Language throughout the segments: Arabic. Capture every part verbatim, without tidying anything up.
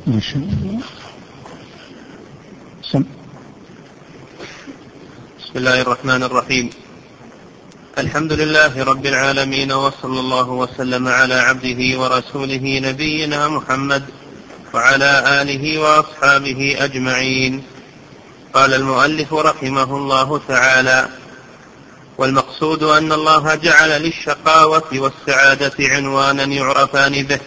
ما شاء الله. سم. بسم الله الرحمن الرحيم. الحمد لله رب العالمين، وصلى الله وسلم على عبده ورسوله نبينا محمد وعلى آله وأصحابه أجمعين. قال المؤلف رحمه الله تعالى: والمقصود أن الله جعل للشقاوة والسعادة عنوانا يعرفان به،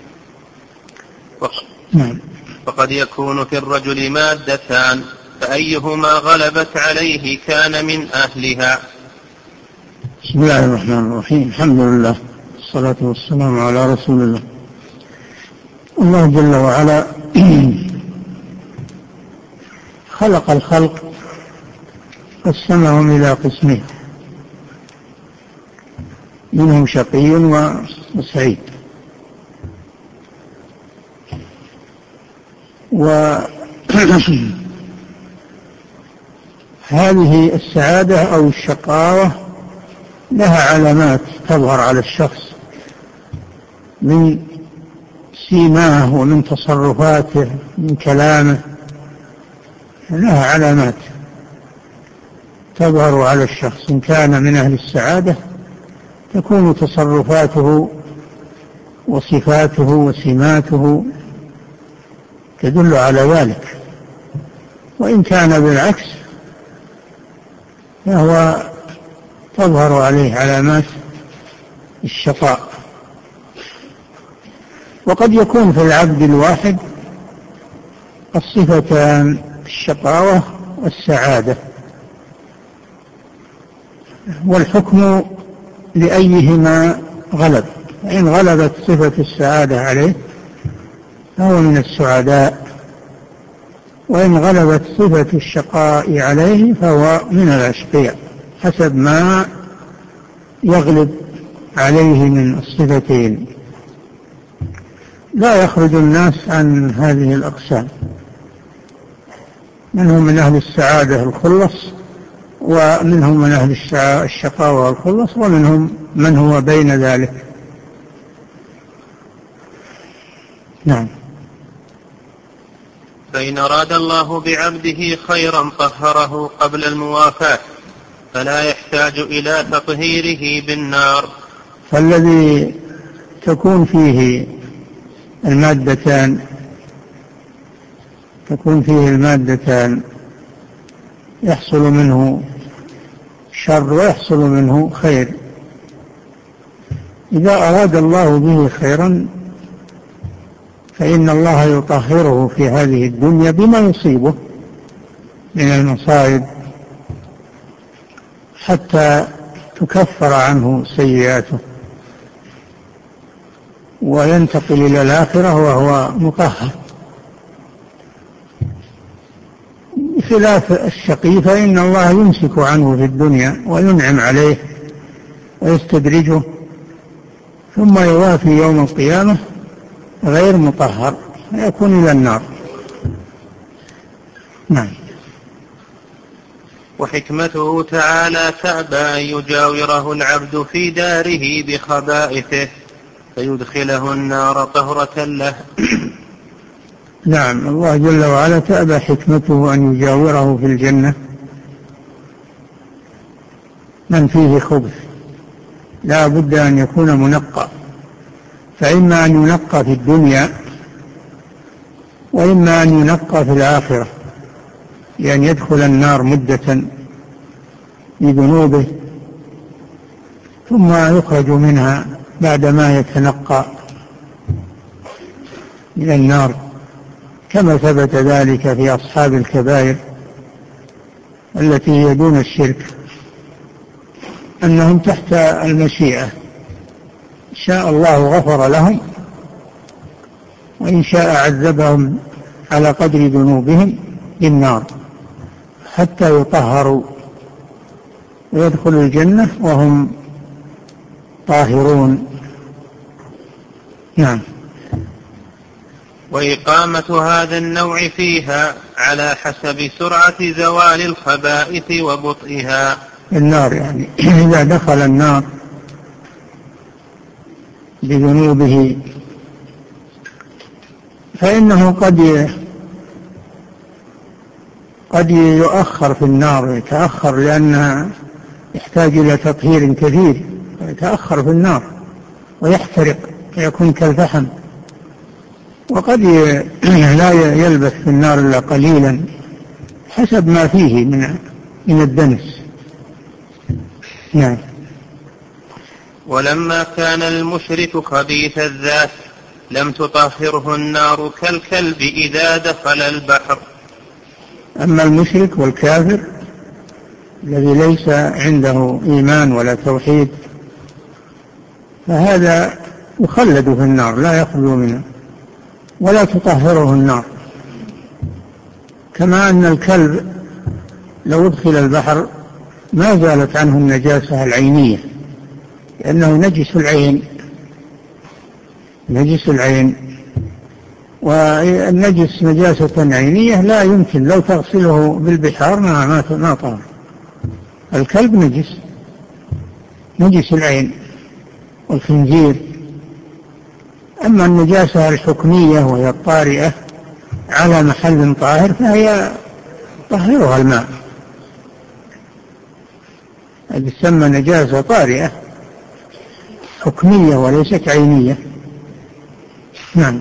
وقد يكون في الرجل مادتان، فأيهما غلبت عليه كان من أهلها. بسم الله الرحمن الرحيم. الحمد لله والصلاة والسلام على رسول الله. الله جل وعلا خلق الخلق قسمهم إلى قسمين، منهم شقي وسعيد. وهذه السعادة أو الشقاوة لها علامات تظهر على الشخص من سيماه ومن تصرفاته من كلامه، لها علامات تظهر على الشخص. إن كان من أهل السعادة تكون تصرفاته وصفاته وسماته تدل على ذلك، وإن كان بالعكس فهو تظهر عليه علامات الشقاء. وقد يكون في العبد الواحد الصفتان، الشقاوة والسعادة، والحكم لأيهما غلب. إن غلبت صفة السعادة عليه فهو من السعداء، وإن غلبت صفة الشقاء عليه فهو من الأشقياء، حسب ما يغلب عليه من الصفتين. لا يخرج الناس عن هذه الأقسام، منهم من أهل السعادة الخلص، ومنهم من أهل الشقاوة الخلص، ومنهم من هو بين ذلك. نعم. فإن أراد الله بعبده خيرا طهره قبل الموافاة، فلا يحتاج إلى تطهيره بالنار. فالذي تكون فيه المادتان تكون فيه المادتان يحصل منه شر ويحصل منه خير. إذا أراد الله به خيرا فإن الله يطهره في هذه الدنيا بما يصيبه من المصائب حتى تكفر عنه سيئاته، وينتقل إلى الآخرة وهو مطهر. بخلاف الشقي فإن الله يمسك عنه في الدنيا وينعم عليه ويستدرجه، ثم يوافي يوم القيامة غير مطهر يكون إلى النار. نعم. وحكمته تعالى تأبى أن يجاوره العبد في داره بخبائثه فيدخله النار طهرة له. نعم. الله جل وعلا تأبى حكمته أن يجاوره في الجنة من فيه خبث، لا بد أن يكون منقى، فإما أن ينقى في الدنيا وإما أن ينقى في الآخرة، لأن يدخل النار مدة بذنوبه ثم يخرج منها بعدما يتنقى من النار، كما ثبت ذلك في أصحاب الكبائر التي هي دون الشرك، أنهم تحت المشيئة، إن شاء الله غفر لهم وإن شاء عذبهم على قدر ذنوبهم بالنار حتى يطهروا ويدخلوا الجنة وهم طاهرون. نعم. وإقامة هذا النوع فيها على حسب سرعة زوال الخبائث وبطئها. النار يعني إذا دخل النار بذنوبه فإنه قد قد يؤخر في النار، يتأخر لأنها يحتاج إلى تطهير كثير، يتأخر في النار ويحترق ويكون كالفحم. وقد لا يلبث في النار إلا قليلا حسب ما فيه من من الدنس. نعم. ولما كان المشرك خبيث الذات لم تطهره النار كالكلب إذا دخل البحر. أما المشرك والكافر الذي ليس عنده إيمان ولا توحيد فهذا يخلد في النار لا يخلو منها ولا تطهره النار، كما أن الكلب لو ادخل البحر ما زالت عنه النجاسة العينية لأنه نجس العين، نجس العين، والنجس نجاسة عينية لا يمكن لو تغسله بالبحار ما ما طهر. الكلب نجس، نجس العين والخنزير. أما النجاسة الحكمية وهي الطارئة على محل طاهر فهي طهرها الماء، هذه تسمى نجاسة طارئة حكمية وليست عينية. نعم.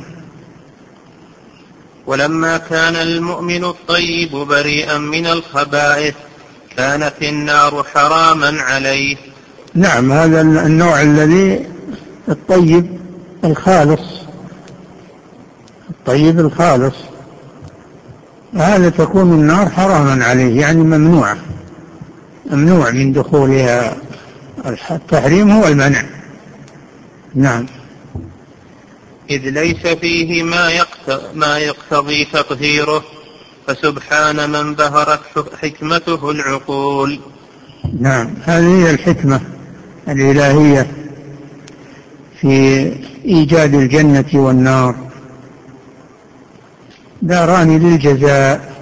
ولما كان المؤمن الطيب بريئا من الخبائث كانت النار حراما عليه. نعم، هذا النوع الذي الطيب الخالص، الطيب الخالص هذا تكون النار حراما عليه، يعني ممنوعة، ممنوع من دخولها، التحريم هو المنع. نعم. إذ ليس فيه ما يقتضي تطهيره، فسبحان من بهرت حكمته العقول. نعم، هذه هي الحكمة الإلهية في إيجاد الجنة والنار، داران للجزاء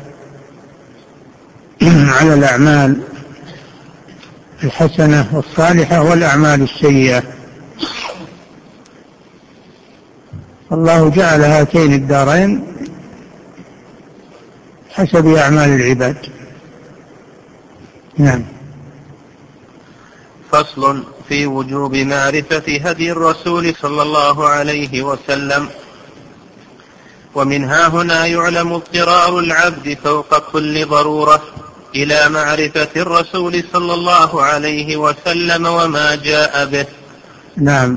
على الأعمال الحسنة والصالحة والأعمال السيئة. الله جعل هاتين الدارين حسب أعمال العباد. نعم. فصل في وجوب معرفة هدي الرسول صلى الله عليه وسلم. ومن ها هنا يعلم اضطرار العبد فوق كل ضرورة إلى معرفة الرسول صلى الله عليه وسلم وما جاء به. نعم.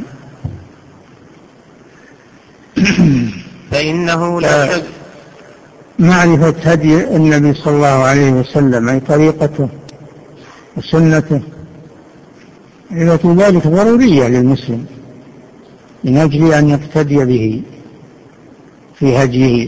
فإنه لا شك معرفة هدي النبي صلى الله عليه وسلم أي طريقته وسنته، معرفة ذلك ضرورية للمسلم من أجل أن يقتدي به في هديه،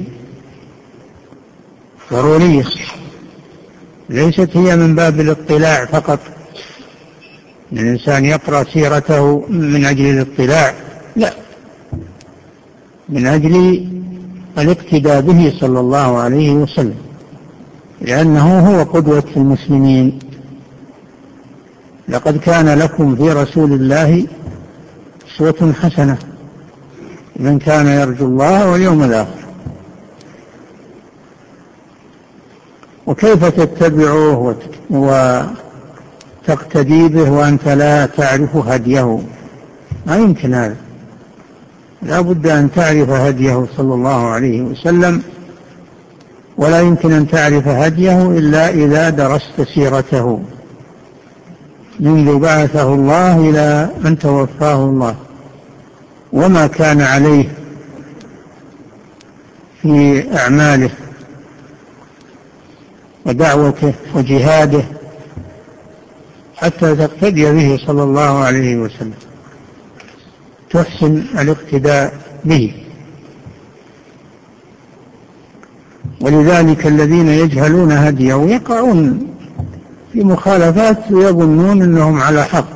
ضرورية، ليست هي من باب الاطلاع فقط، الإنسان يقرأ سيرته من أجل الاطلاع، لا، من أجل الاقتداء به صلى الله عليه وسلم، لأنه هو قدوة المسلمين. لقد كان لكم في رسول الله أسوة حسنة من كان يرجو الله واليوم الآخر. وكيف تتبعوه وتقتدي به وأنت لا تعرف هديه؟ ما يمكن هذا، لا بد أن تعرف هديه صلى الله عليه وسلم، ولا يمكن أن تعرف هديه إلا إذا درست سيرته منذ بعثه الله إلى أن توفاه الله، وما كان عليه في أعماله ودعوته وجهاده حتى تقتدي به صلى الله عليه وسلم، تحسن الاقتداء به. ولذلك الذين يجهلون هديه يقعون في مخالفات ويظنون أنهم على حق،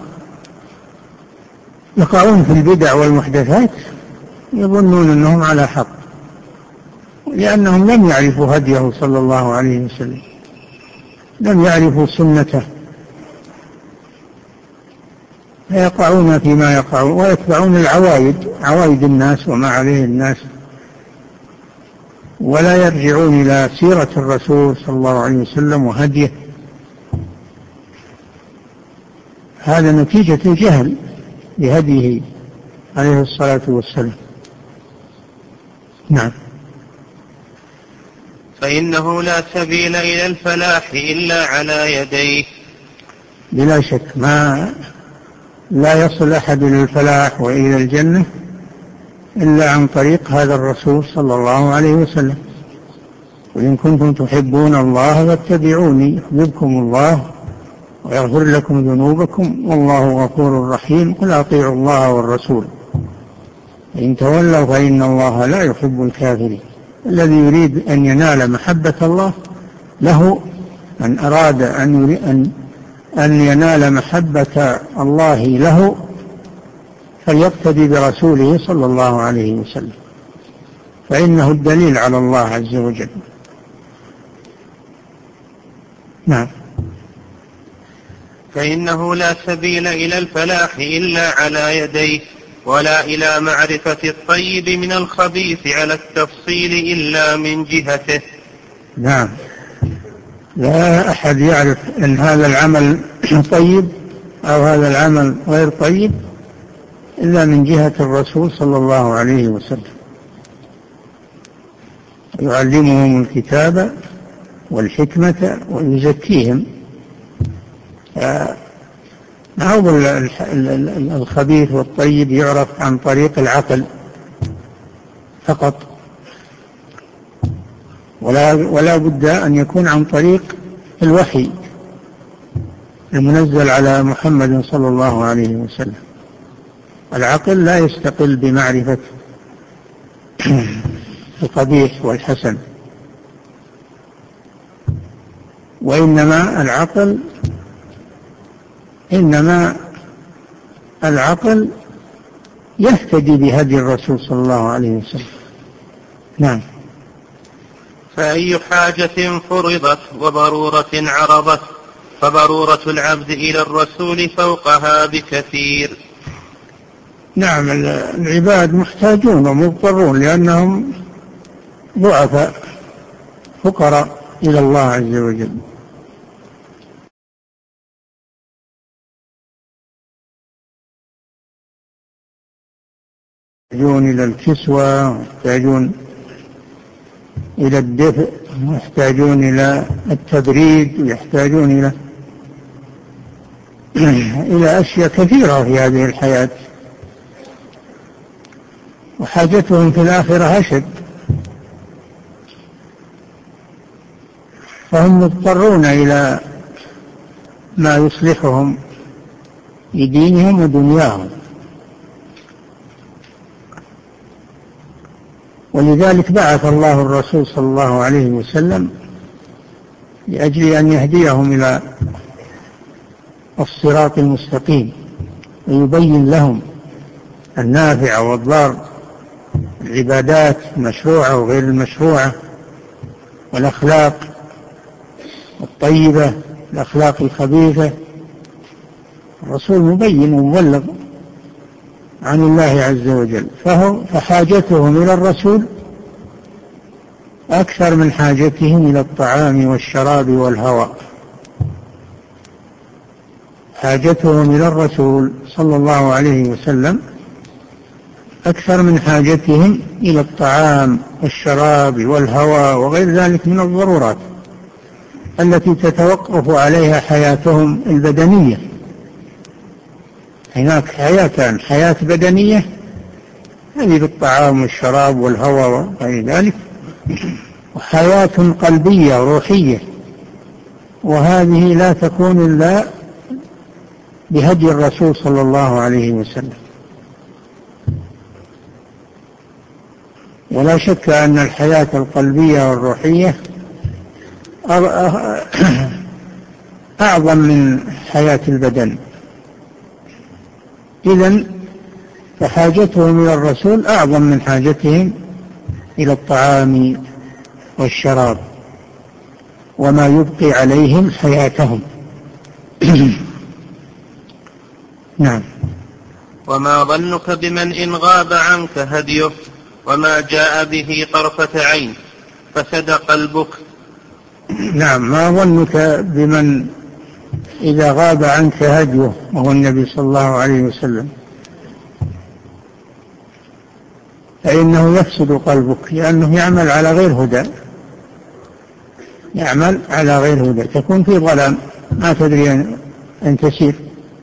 يقعون في البدع والمحدثات يظنون أنهم على حق، لأنهم لم يعرفوا هديه صلى الله عليه وسلم، لم يعرفوا سنته، فيقعون فيما يقعون ويتبعون العوايد، عوايد الناس وما عليه الناس. ولا يرجعون إلى سيرة الرسول صلى الله عليه وسلم وهديه، هذا نتيجة الجهل بهديه عليه الصلاة والسلام. نعم. فإنه لا سبيل إلى الفلاح إلا على يديه. بلا شك ما لا يصل أحد إلى الفلاح وإلى الجنة إلا عن طريق هذا الرسول صلى الله عليه وسلم. وإن كنتم تحبون الله فاتبعوني يحببكم الله ويغفر لكم ذنوبكم والله غفور رحيم. قل أطيعوا الله والرسول إن تولوا فإن الله لا يحب الكافرين. الذي يريد أن ينال محبة الله له، من أراد أن, أن, أن ينال محبة الله له فليقتدي برسوله صلى الله عليه وسلم، فإنه الدليل على الله عز وجل. نعم. فإنه لا سبيل إلى الفلاح إلا على يديه، ولا إلى معرفة الطيب من الخبيث على التفصيل إلا من جهته. نعم. لا أحد يعرف أن هذا العمل طيب أو هذا العمل غير طيب إلا من جهة الرسول صلى الله عليه وسلم. يعلمهم الكتاب والحكمة ويزكيهم. معروف الخبيث والطيب يعرف عن طريق العقل فقط، ولا, ولا بد أن يكون عن طريق الوحي المنزل على محمد صلى الله عليه وسلم. العقل لا يستقل بمعرفة القبيح والحسن، وإنما العقل إنما العقل يهتدي بهدي الرسول صلى الله عليه وسلم. نعم. فأي حاجة فرضت وضرورة عرضت فضرورة العبد إلى الرسول فوقها بكثير. نعم. العباد محتاجون ومضطرون لأنهم ضعفاء فقراء إلى الله عز وجل. يحتاجون إلى الكسوة، يحتاجون إلى الدفء، يحتاجون إلى التبريد، ويحتاجون إلى إلى أشياء كثيرة في هذه الحياة، وحاجتهم في الآخرة أشد، فهم مضطرون إلى ما يصلحهم لدينهم ودنياهم. ولذلك بعث الله الرسول صلى الله عليه وسلم لأجل أن يهديهم إلى الصراط المستقيم ويبين لهم النافع والضار، العبادات المشروعة وغير المشروعة، والأخلاق الطيبة الأخلاق الخبيثة. الرسول مبين ومبلغ عن الله عز وجل، فهو فحاجتهم إلى الرسول أكثر من حاجتهم إلى الطعام والشراب والهواء. حاجتهم إلى الرسول صلى الله عليه وسلم أكثر من حاجتهم إلى الطعام والشراب والهواء وغير ذلك من الضرورات التي تتوقف عليها حياتهم البدنية. هناك حياتان: حياة بدنية هذه بالطعام والشراب والهواء وغير ذلك، وحياة قلبية روحية، وهذه لا تكون إلا بهدي الرسول صلى الله عليه وسلم. ولا شك أن الحياة القلبية والروحية أعظم من حياة البدن. إذن فحاجتهم إلى الرسول أعظم من حاجتهم إلى الطعام والشراب وما يبقي عليهم حياتهم. نعم. وما ظنك بمن إن غاب عنك هديه وما جاء به طرفة عين فسد قلبك. نعم. ما ظنك بمن إذا غاب عنك هديه وهو النبي صلى الله عليه وسلم، فإنه يفسد قلبك، لأنه يعمل على غير هدى، يعمل على غير هدى، تكون في ظلام ما تدري أن تسير.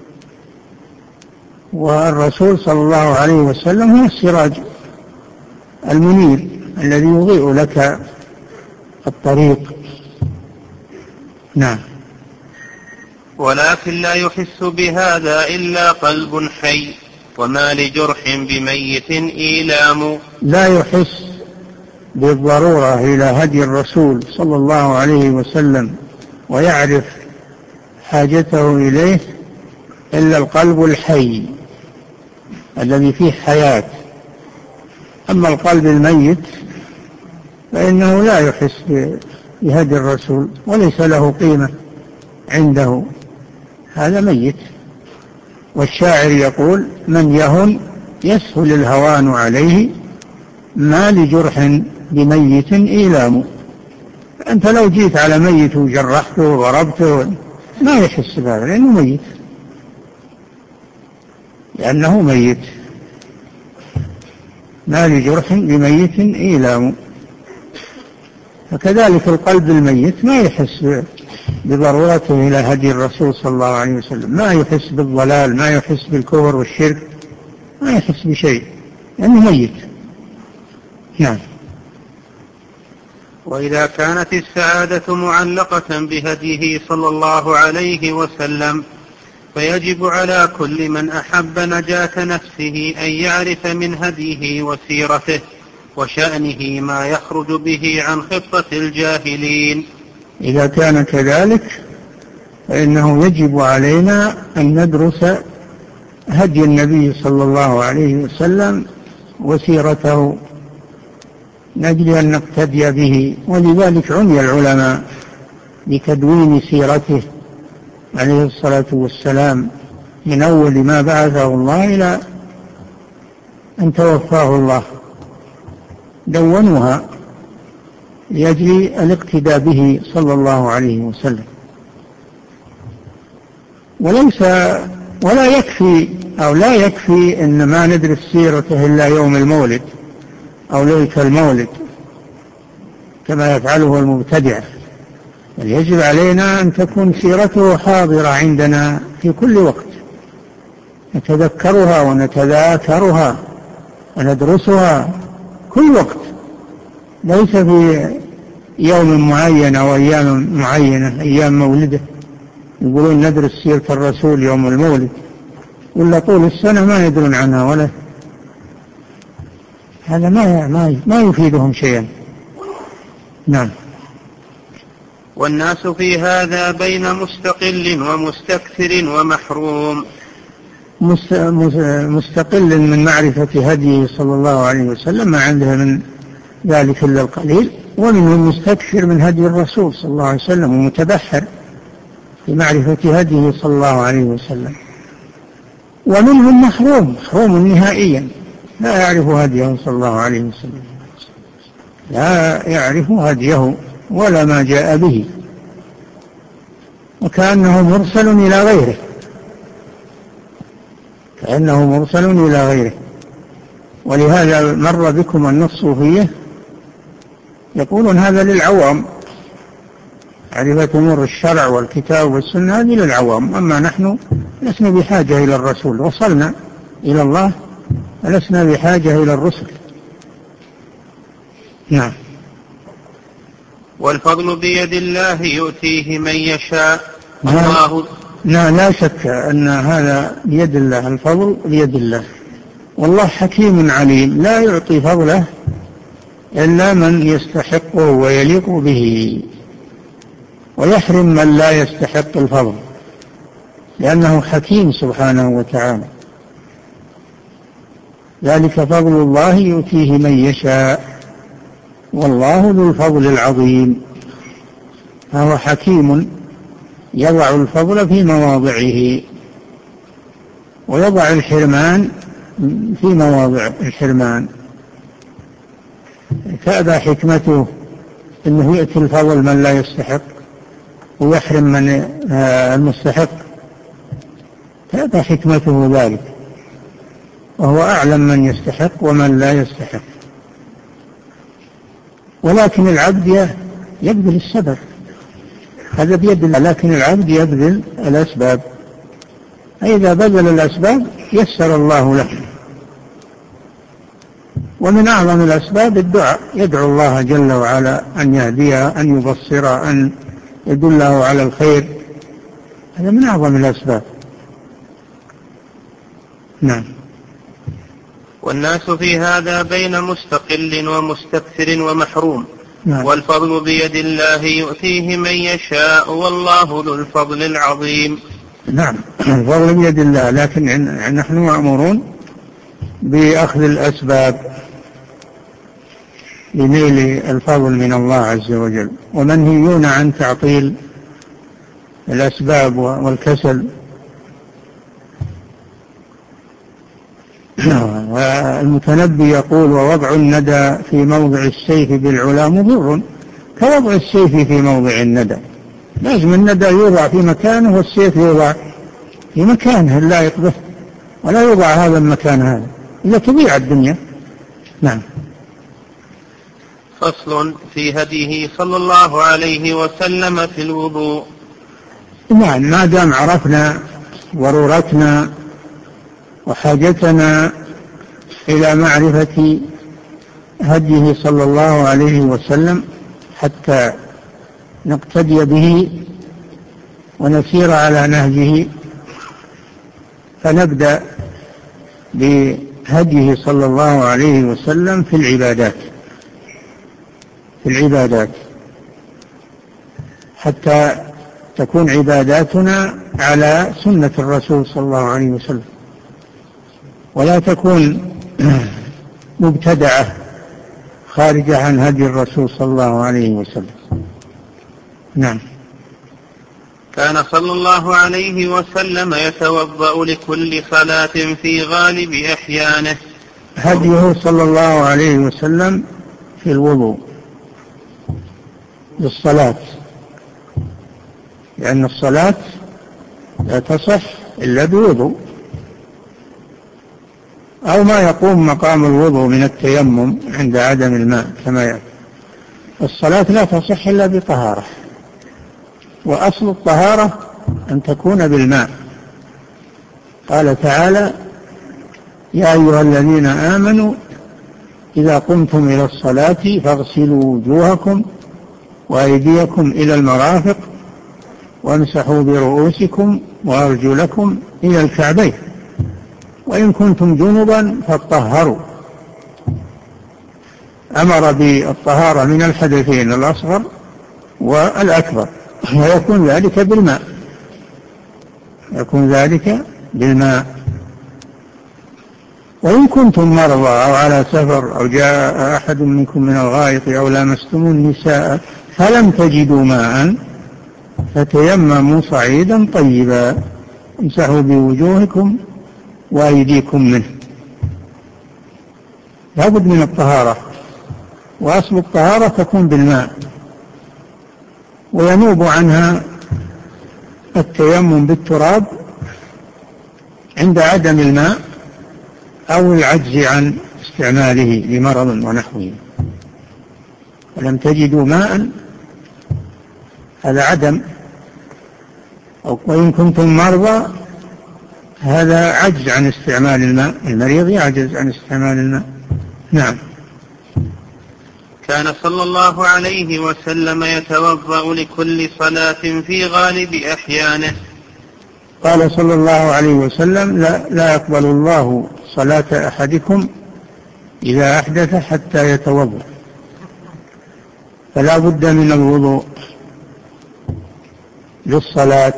والرسول صلى الله عليه وسلم هو السراج المنير الذي يضيء لك الطريق. نعم. ولكن لا يحس بهذا إلا قلب حي، وما لجرح بميت إيلام. لا يحس بالضرورة إلى هدي الرسول صلى الله عليه وسلم ويعرف حاجته إليه إلا القلب الحي الذي فيه حياة. أما القلب الميت فإنه لا يحس بهدي الرسول وليس له قيمة عنده، هذا ميت. والشاعر يقول: من يهن يسهل الهوان عليه، ما لجرح بميت إيلام. أنت لو جيت على ميت وجرحته وضربته ما يحس بهذا، لأنه ميت، لأنه ميت. ما لجرح بميت إيلام. فكذلك القلب الميت ما يحس بضرورته إلى هدي الرسول صلى الله عليه وسلم، ما يحس بالضلال، ما يحس بالكفر والشرك، ما يحس بشيء لأنه ميت. نعم. وإذا كانت السعادة معلقة بهديه صلى الله عليه وسلم، فيجب على كل من أحب نجاة نفسه أن يعرف من هديه وسيرته وشأنه ما يخرج به عن خطة الجاهلين. إذا كان كذلك فإنه يجب علينا أن ندرس هدي النبي صلى الله عليه وسلم وسيرته نجل أن نقتدي به. ولذلك عني العلماء بتدوين سيرته عليه الصلاة والسلام من أول ما بعثه الله إلى أن توفاه الله، دونوها لأجل الاقتداء به صلى الله عليه وسلم. وليس ولا يكفي أو لا يكفي إن ما ندرس سيرته إلا يوم المولد أو ليلة المولد كما يفعله المبتدع، بل يجب علينا أن تكون سيرته حاضرة عندنا في كل وقت، نتذكرها ونتذاكرها وندرسها كل وقت، ليس في يوم معين أو أيام معينة، أيام مولده يقولون ندرس سيرة الرسول يوم المولد، ولا طول السنة ما يدرون عنها، ولا هذا ما ما يفيدهم شيئا. نعم. والناس في هذا بين مستقل ومستكثر ومحروم. مستقل من معرفة هديه صلى الله عليه وسلم ما عنده من ذلك إلا القليل، ومنهم مستكثر من هدي الرسول صلى الله عليه وسلم ومتبحر في معرفة هديه صلى الله عليه وسلم، ومنهم محروم محروم نهائيا لا يعرف هديه صلى الله عليه وسلم، لا يعرف هديه ولا ما جاء به، وكأنه مرسل إلى غيره، كأنه مرسل إلى غيره. ولهذا مر بكم أن الصوفية يقولون هذا للعوام، معرفة أمور الشرع والكتاب والسنة هذه للعوام، أما نحن لسنا بحاجة إلى الرسول، وصلنا إلى الله ولسنا بحاجة إلى الرسل. نعم. والفضل بيد الله يؤتيه من يشاء. الله لا, لا شك أن هذا بيد الله، الفضل بيد الله، والله حكيم عليم لا يعطي فضله إلا من يستحقه ويليق به، ويحرم من لا يستحق الفضل، لأنه حكيم سبحانه وتعالى. ذلك فضل الله يؤتيه من يشاء والله ذو الفضل العظيم. فهو حكيم يضع الفضل في مواضعه ويضع الحرمان في مواضع الحرمان، تأبى حكمته إنه يأتي الفضل من لا يستحق ويحرم من المستحق، هذا حكمته ذلك، وهو أعلم من يستحق ومن لا يستحق. ولكن العبد يبذل السبب، هذا بيد الله، لكن العبد يبذل الأسباب، فإذا بذل الأسباب يسر الله له. ومن أعظم الأسباب الدعاء، يدعو الله جل وعلا أن يهديه، أن يبصره، أن يدله على الخير، هذا من أعظم الأسباب. نعم. والناس في هذا بين مستقل ومستكثر ومحروم. نعم. والفضل بيد الله يؤتيه من يشاء والله ذو الفضل العظيم. نعم، الفضل بيد الله، لكن نحن مأمورون بأخذ الأسباب لنيل الفضل من الله عز وجل، ومنهيون عن تعطيل الأسباب والكسل. والمتنبي يقول: ووضع الندى في موضع السيف بالعلا مضر كوضع السيف في موضع الندى. لازم الندى يوضع في مكانه والسيف يوضع في مكانه اللائق به، ولا يوضع هذا المكان هذا إلا تضيع الدنيا. نعم. فصل في هديه صلى الله عليه وسلم في الوضوء. نعم، ما دام عرفنا ضرورتنا وحاجتنا إلى معرفة هديه صلى الله عليه وسلم حتى نقتدي به ونسير على نهجه، فنبدأ بهديه صلى الله عليه وسلم في العبادات في العبادات حتى تكون عباداتنا على سنة الرسول صلى الله عليه وسلم، ولا تكون مبتدعة خارجة عن هدي الرسول صلى الله عليه وسلم. نعم. كان صلى الله عليه وسلم يتوضأ لكل صلاة في غالب أحيانه. هديه صلى الله عليه وسلم في الوضوء للصلاة، لأن الصلاة لا تصح إلا بوضوء، أو ما يقوم مقام الوضوء من التيمم عند عدم الماء كما يأتي. الصلاة لا تصح إلا بطهارة، وأصل الطهارة أن تكون بالماء. قال تعالى: يا أيها الذين آمنوا إذا قمتم إلى الصلاة فاغسلوا وجوهكم وأيديكم إلى المرافق وامسحوا برؤوسكم وأرجلكم إلى الكعبين وإن كنتم جنبا فاطهروا. أمر بالطهارة من الحدثين الأصغر والأكبر، ويكون ذلك بالماء يكون ذلك بالماء وإن كنتم مرضى أو على سفر أو جاء أحد منكم من الغائط أو لامستم النساء فلم تجدوا ماء فتيمموا صعيدا طيبا امسحوا بوجوهكم وأيديكم منه. لا بد من الطهارة، وأصل الطهارة تكون بالماء، وينوب عنها التيمم بالتراب عند عدم الماء أو العجز عن استعماله لمرض ونحوه. ولم تجدوا ماء هذا عدم، أو وإن كنتم مرضى هذا عجز عن استعمال الماء، المريض يعجز عن استعمال الماء. نعم. كان صلى الله عليه وسلم يتوضأ لكل صلاة في غالب أحيانه. قال صلى الله عليه وسلم: لا, لا يقبل الله صلاة أحدكم إذا أحدث حتى يتوضأ، فلا بد من الوضوء للصلاة.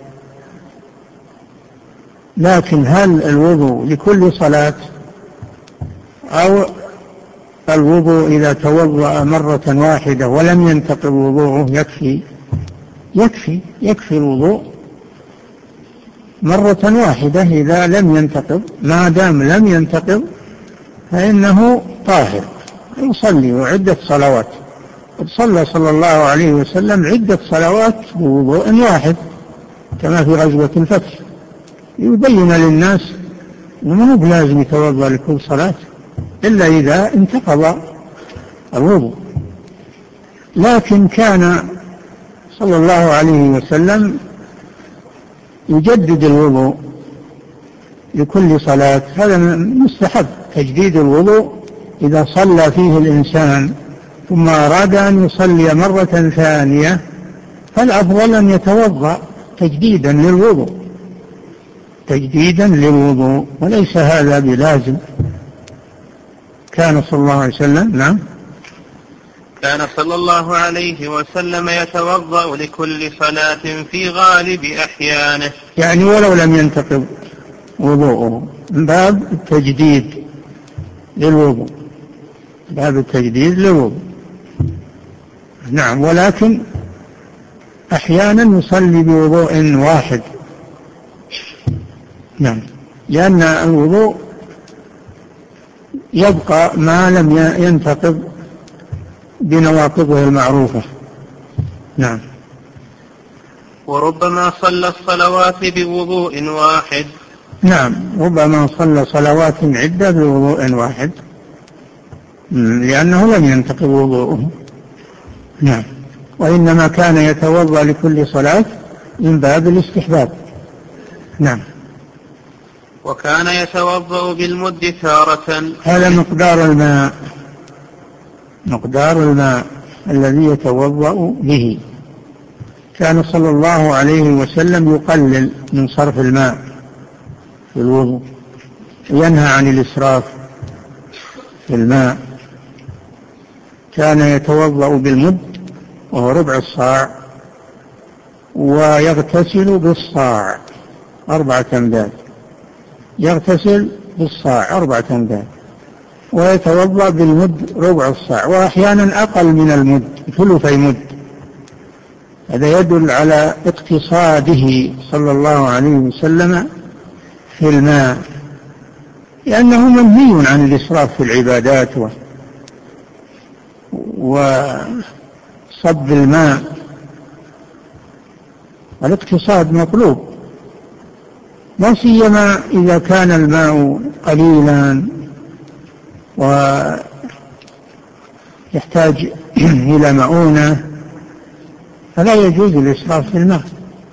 لكن هل الوضوء لكل صلاة أو الوضوء إذا توضأ مرة واحدة ولم ينتقض وضوءه يكفي؟ يكفي يكفي الوضوء مرة واحدة إذا لم ينتقض، ما دام لم ينتقض فإنه طاهر يصلي عدة صلوات صلى صلى الله عليه وسلم عدة صلوات بوضوء واحد كما في غزوة الفتح، يبين للناس أنه مو بلازم يتوضأ لكل صلاة إلا إذا انتقض الوضوء. لكن كان صلى الله عليه وسلم يجدد الوضوء لكل صلاة، هذا مستحب تجديد الوضوء إذا صلى فيه الإنسان ثم أراد أن يصلي مرة ثانية فالأفضل أن يتوضأ تجديدا للوضوء تجديدا للوضوء وليس هذا بلازم. كان صلى الله عليه وسلم نعم كان صلى الله عليه وسلم يتوضأ لكل صلاة في غالب أحيانه، يعني ولو لم ينتقض وضوءه، من باب التجديد للوضوء باب التجديد للوضوء نعم. ولكن أحيانا يصلي بوضوء واحد نعم، لأن الوضوء يبقى ما لم ينتقض بنواقضه المعروفة نعم. وربما صلى الصلوات بوضوء واحد نعم، ربما صلى صلوات عدة بوضوء واحد لأنه لم ينتقض وضوءه نعم، وإنما كان يتوضأ لكل صلاة من باب الاستحباب نعم. وكان يتوضأ بالمد تارة، هذا مقدار الماء مقدار الماء الذي يتوضأ به. كان صلى الله عليه وسلم يقلل من صرف الماء في الوضوء، ينهى عن الإسراف في الماء. كان يتوضأ بالمد وهو ربع الصاع، ويغتسل بالصاع أربعة أمداد، يغتسل بالصاع أربعة أمداد، ويتوضأ بالمد ربع الصاع، وأحيانا أقل من المد ثلثي مد. هذا يدل على اقتصاده صلى الله عليه وسلم في الماء، لأنه منهي عن الإسراف في العبادات وصب الماء، والاقتصاد مطلوب، لا سيما إذا كان الماء قليلا ويحتاج إلى مؤونة، فلا يجوز الإسراف في الماء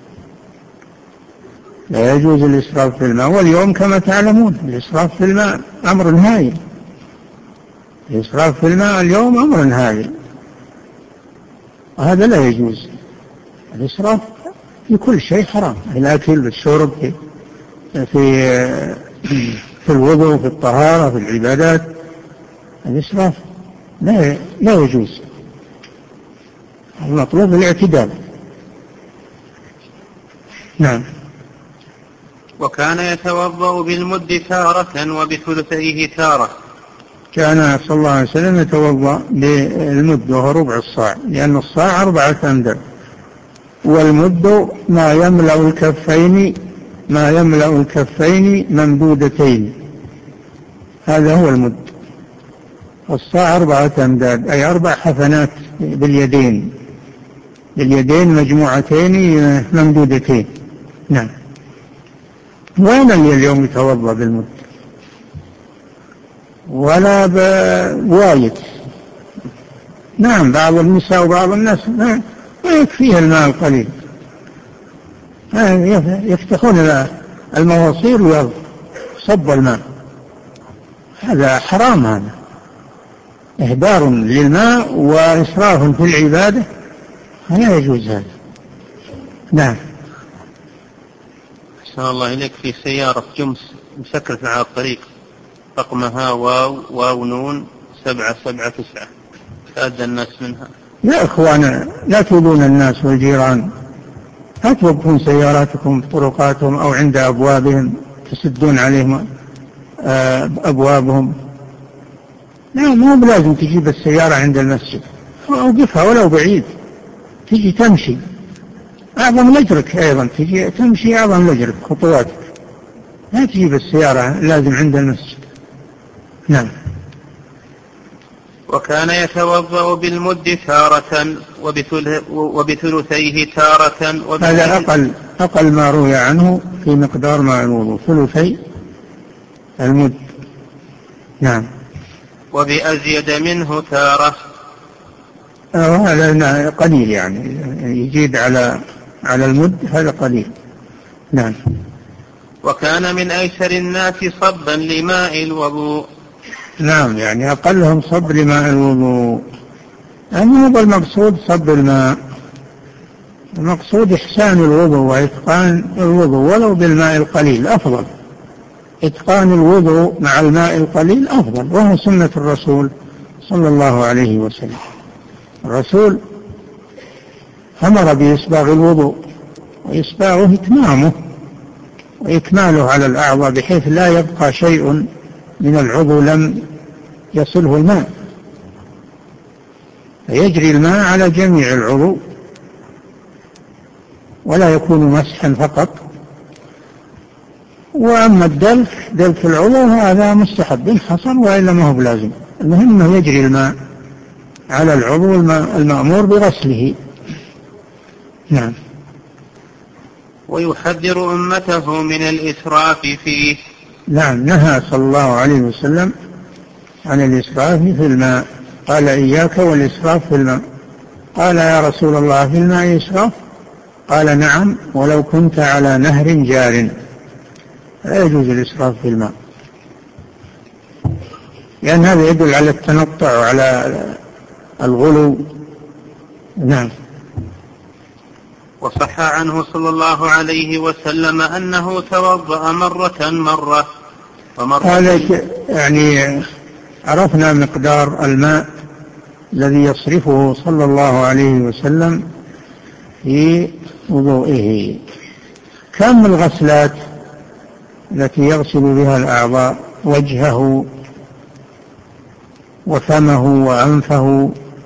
لا يجوز الإسراف في الماء. واليوم كما تعلمون الإسراف في الماء أمر هائل، الإسراف في الماء اليوم أمر هائل، وهذا لا يجوز. الإسراف في كل شيء حرام، الأكل والشرب، في في في الوضوء، في الطهارة، في العبادات، الإسراف لا لا يجوز. المطلوب الاعتدال نعم. وكان يتوضأ بالمد تارة وبثلثيه تارة. كان صلى الله عليه وسلم يتوضأ بالمد وهو ربع الصاع، لأن الصاع أربعة أمداد، والمد ما يملأ الكفين ما يملأ الكفين ممدودتين، هذا هو المد. الصاع أربعة أمداد أي أربع حفنات باليدين باليدين مجموعتين ممدودتين نعم. وين اللي اليوم يتوضأ بالمد ولا بوايد؟ نعم، بعض النساء وبعض الناس ما يكفيه الماء القليل، يفتحون المواصير ويصب الماء، هذا حرام، هذا إهدار للماء وإسراف في العبادة، لا يجوز هذا نعم. أحسن الله إليك، في سيارة جمس مسكرة على الطريق رقمها واو واو نون سبعة سبعة تسعة، تأذى الناس منها. يا إخوانا لا تؤذون الناس والجيران، لا توقفون سياراتكم في طرقاتهم أو عند أبوابهم تسدون عليهم أبوابهم، لا، مو بلازم تجيب السيارة عند المسجد، أوقفها ولو بعيد، تجي تمشي أعظم لجرك، أيضا تجي تمشي أعظم لجرك خطواتك، لا تجيب السيارة لازم عند المسجد نعم. وكان يتوضأ بالمد تارة وبثلثيه تارة. هذا أقل أقل ما روي عنه في مقدار ماء الوضوء، ثلثي المد. نعم. وبأزيد منه تارة. هذا قليل، يعني يزيد على على المد، هذا قليل. نعم. وكان من أيسر الناس صبا لماء الوضوء. نعم، يعني أقلهم صب لماء الوضوء، يعني هو المقصود صب الماء، المقصود إحسان الوضوء وإتقان الوضوء ولو بالماء القليل أفضل. إتقان الوضوء مع الماء القليل أفضل، وهو سنة الرسول صلى الله عليه وسلم. الرسول أمر بإسباغ الوضوء، وإسباغه إتمامه وإكماله على الأعضاء بحيث لا يبقى شيء من العضو لم يصله الماء، فيجري الماء على جميع العضو ولا يكون مسحا فقط. وأما الدلك دلك العضو هذا مستحب إن حصل، وإلا ما هو بلازم. المهم أنه يجري الماء على العضو المأمور بغسله. نعم. ويحذر أمته من الإسراف فيه. نعم، نهى صلى الله عليه وسلم عن الإسراف في الماء، قال إياك والإسراف في الماء. قال يا رسول الله في الماء إسراف؟ قال نعم، ولو كنت على نهر جار. لا يجوز الإسراف في الماء، لأن هذا يدل على التنطع وعلى الغلو. نعم. وصح عنه صلى الله عليه وسلم أنه توضأ مرة مرة ومرة. هذا يعني عرفنا مقدار الماء الذي يصرفه صلى الله عليه وسلم في وضوئه. كم الغسلات التي يغسل بها الأعضاء؟ وجهه وفمه وأنفه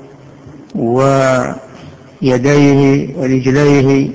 ويديه ورجليه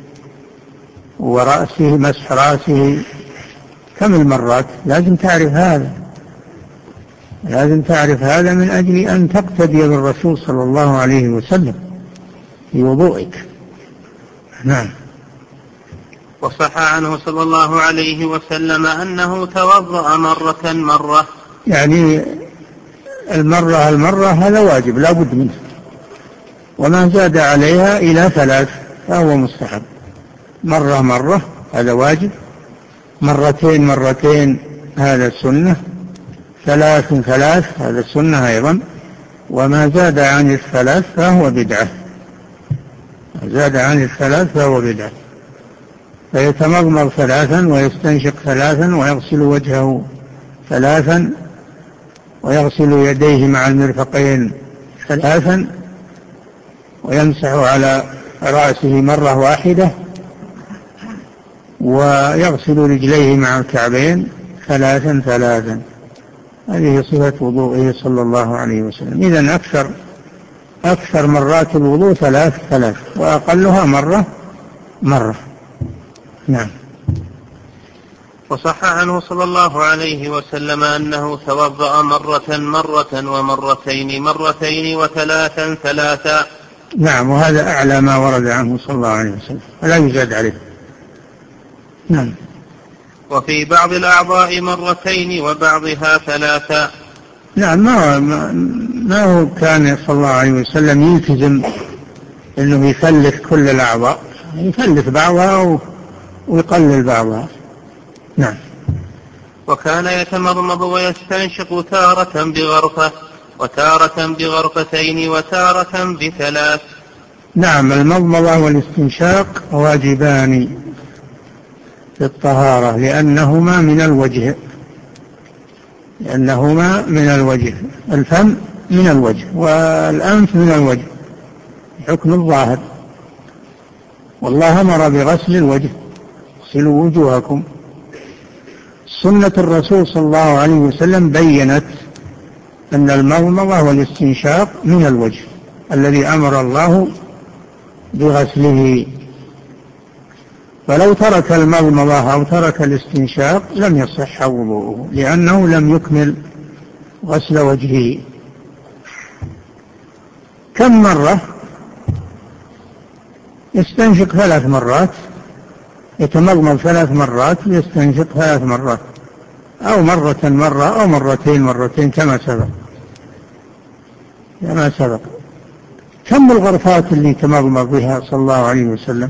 ورأسه، مسح رأسه. كم المرات؟ لازم تعرف هذا، لازم تعرف هذا من أجل أن تقتدي بالرسول صلى الله عليه وسلم في وضوئك. نعم. وصح عنه صلى الله عليه وسلم أنه توضأ مرة مرة، يعني المرة المرة هذا واجب لا بد منه، وما زاد عليها إلى ثلاث فهو مستحب. مرة مرة هذا واجب، مرتين مرتين هذا سنة، ثلاث ثلاث هذا سنة أيضا، وما زاد عن الثلاث فهو بدعة. زاد عن الثلاث فهو بدعة. فيتمضمض ثلاثا ويستنشق ثلاثا ويغسل وجهه ثلاثا ويغسل يديه مع المرفقين ثلاثا ويمسح على رأسه مرة واحدة ويغسل رجليه مع الكعبين ثلاثا ثلاثا. هذه صفة وضوءه صلى الله عليه وسلم. إذن أكثر أكثر مرات الوضوء ثلاث ثلاث، وأقلها مرة مرة. نعم. وصح عنه صلى الله عليه وسلم أنه توضأ مرة مرة ومرتين مرتين وثلاثا ثلاثا. نعم، وهذا أعلى ما ورد عنه صلى الله عليه وسلم ولا يزاد عليه. نعم. وفي بعض الأعضاء مرتين وبعضها ثلاثا. نعم، ما ما هو كان صلى الله عليه وسلم يلتزم أنه يثلث كل الأعضاء، يثلث بعضها ويقلل بعضها. نعم. وكان يتمضمض ويستنشق تارة بغرفة وتارة بغرفتين وتارة بثلاث. نعم، المضمضة والاستنشاق واجبان في الطهارة لأنهما من الوجه، لأنهما من الوجه. الفم من الوجه والأنف من الوجه حكم الظاهر، والله أمر بغسل الوجه، اغسلوا وجوهكم. سنة الرسول صلى الله عليه وسلم بيّنت أن المضمضة والاستنشاق من الوجه الذي أمر الله بغسله، فلو ترك المضمضة أو ترك الاستنشاق لم يصح وضوءه لأنه لم يكمل غسل وجهه. كم مرة؟ يستنشق ثلاث مرات، يتمضمض ثلاث مرات ويستنشق ثلاث مرات، أو مرة مرة أو مرتين مرتين كما سبق كما سبق. كم الغرفات اللي تمضمض بها صلى الله عليه وسلم؟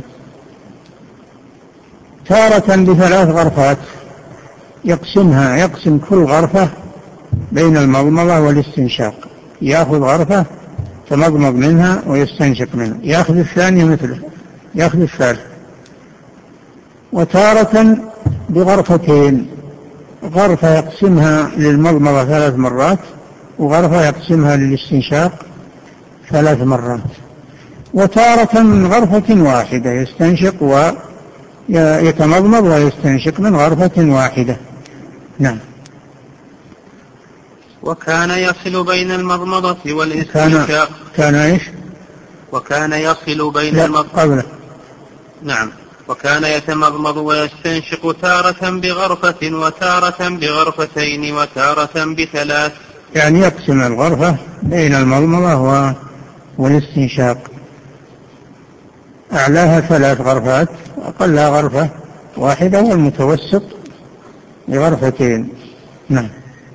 تارة بثلاث غرفات، يقسمها يقسم كل غرفة بين المضمضة والاستنشاق، يأخذ غرفة تمضمض منها ويستنشق منها، يأخذ الثانية مثله، يأخذ الثالث. وتارة بغرفتين، غرفة يقسمها للمضمضة ثلاث مرات وغرفة يقسمها للاستنشاق ثلاث مرات. وتارة من غرفة واحدة، يستنشق ويتمضمض ويستنشق من غرفة واحدة. نعم. وكان يصل بين المضمضة والاستنشاق. كان, كان إيش؟ وكان يصل بين المضمضة قبله. نعم. وكان يتمضمض ويستنشق تارة بغرفة وتارة بغرفتين وتارة بثلاث، يعني يقسم الغرفة بين المضمضة والاستنشاق، أعلاها ثلاث غرفات وأقلها غرفة واحدة والمتوسط بغرفتين. نعم.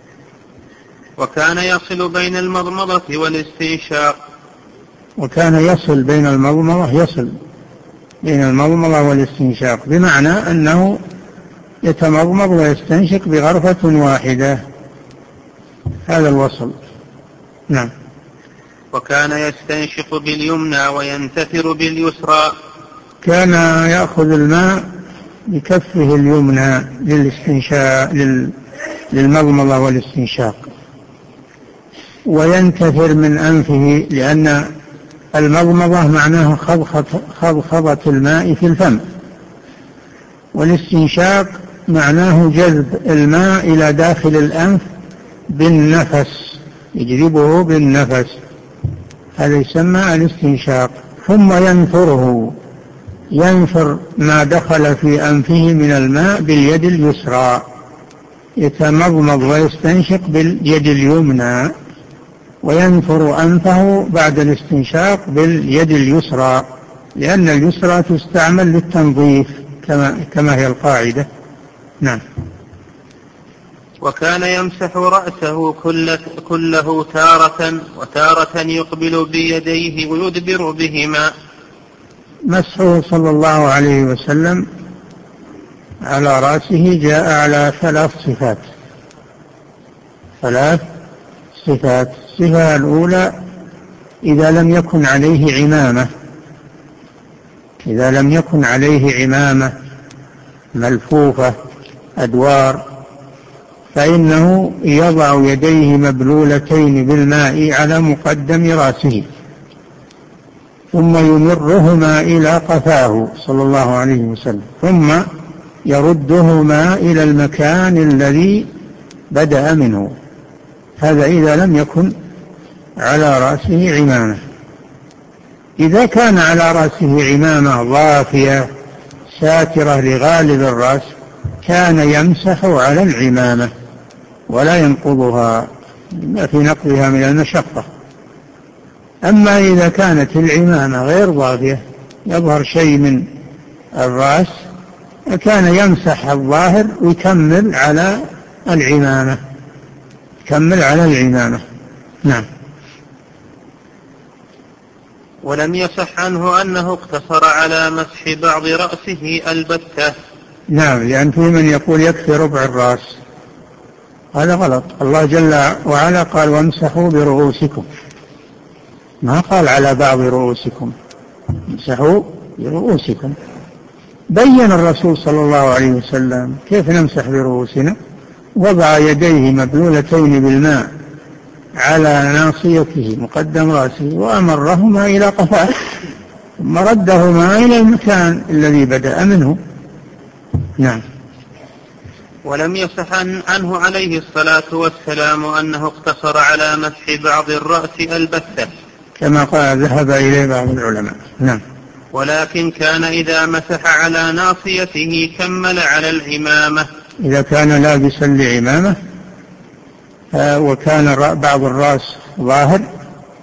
وكان يصل بين المضمضة والاستنشاق. وكان يصل بين المضمضة يصل بين المضمضة والاستنشاق بمعنى أنه يتمضمض ويستنشق بغرفة واحدة، هذا الوصل. نعم. وكان يستنشق باليمنى وينتثر باليسرى. كان يأخذ الماء بكفه اليمنى للاستنشاق للمضمضة والاستنشاق، وينتثر من أنفه، لأن المضمضة معناها خضخضة الماء في الفم، والاستنشاق معناه جذب الماء إلى داخل الأنف بالنفس، يجذبه بالنفس، هذا يسمى الاستنشاق. ثم ينثره، ينثر ما دخل في أنفه من الماء باليد اليسرى، يتمضمض ويستنشق باليد اليمنى، وينثر أنفه بعد الاستنشاق باليد اليسرى، لأن اليسرى تستعمل للتنظيف كما, كما هي القاعدة. نعم. وكان يمسح رأسه كله تارة، وتارة يقبل بيديه ويدبر بهما. مسحه صلى الله عليه وسلم على رأسه جاء على ثلاث صفات ثلاث صفات الصفة الأولى إذا لم يكن عليه عمامة إذا لم يكن عليه عمامة ملفوفة أدوار، فإنه يضع يديه مبلولتين بالماء على مقدم رأسه، ثم يمرهما إلى قفاه صلى الله عليه وسلم، ثم يردهما إلى المكان الذي بدأ منه. هذا إذا لم يكن على رأسه عمامة. إذا كان على رأسه عمامة ضافية ساترة لغالب الرأس كان يمسح على العمامة ولا ينقضها في نقضها من المشقة. أما إذا كانت العمامة غير ضافية يظهر شيء من الرأس كان يمسح الظاهر ويكمل على العمامة كمل على العمامة. نعم. ولم يصح عنه أنه اقتصر على مسح بعض رأسه البتة. نعم، لأن في من يقول يكفي ربع الرأس، هذا غلط. الله جل وعلا قال وامسحوا برؤوسكم، ما قال على بعض رؤوسكم، امسحوا برؤوسكم. بين الرسول صلى الله عليه وسلم كيف نمسح برؤوسنا، وضع يديه مبلولتين بالماء على ناصيته مقدم رأسه وأمرهما إلى قفاه ثم ردهما إلى المكان الذي بدأ منه. نعم. ولم يصح عنه عليه الصلاة والسلام أنه اقتصر على مسح بعض الرأس البتة كما قال ذهب إليه بعض العلماء. نعم. ولكن كان إذا مسح على ناصيته كمل على العمامة. إذا كان لابسا لعمامة وكان بعض الرأس ظاهر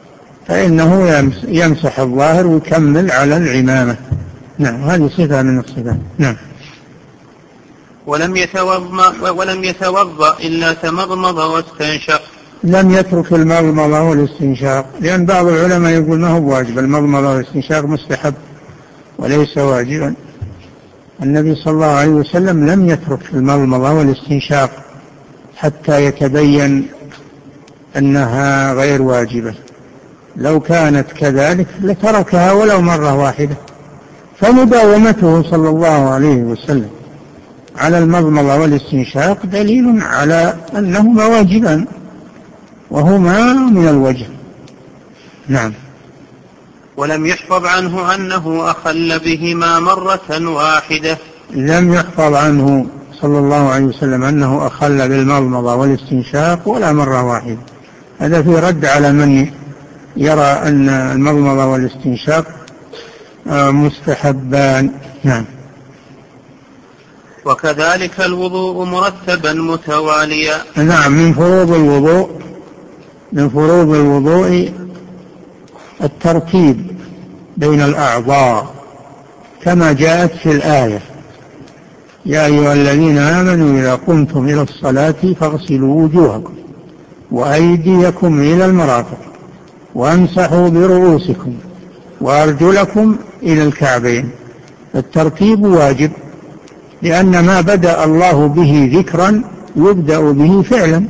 فإنه يمسح الظاهر ويكمل على العمامة. نعم، هذه صفة من الصفات. نعم. ولم يتوضأ ولم يتوضأ إلا تمضمض واستنشق. لم يترك المضمضة والاستنشاق، لأن بعض العلماء يقول ما هو واجب، المضمضة والاستنشاق مستحب وليس واجبا. النبي صلى الله عليه وسلم لم يترك المضمضة والاستنشاق حتى يتبين أنها غير واجبة، لو كانت كذلك لتركها ولو مرة واحدة. فمداومته صلى الله عليه وسلم على المضمضة والاستنشاق دليل على أنهما واجبان وهما من الوجه. نعم. ولم يحفظ عنه أنه أخل بهما مرة واحدة. لم يحفظ عنه صلى الله عليه وسلم أنه أخل بالمضمضة والاستنشاق ولا مرة واحدة. هذا في رد على من يرى أن المضمضة والاستنشاق مستحبان. نعم. وكذلك الوضوء مرتبا متواليا. نعم، من فروض الوضوء من فروض الوضوء الترتيب بين الأعضاء كما جاءت في الآية: يا أيها الذين آمنوا إذا قمتم إلى الصلاة فاغسلوا وجوهكم وأيديكم إلى المرافق وامسحوا برؤوسكم وأرجلكم إلى الكعبين. الترتيب واجب، لأن ما بدأ الله به ذكرا يبدأ به فعلا.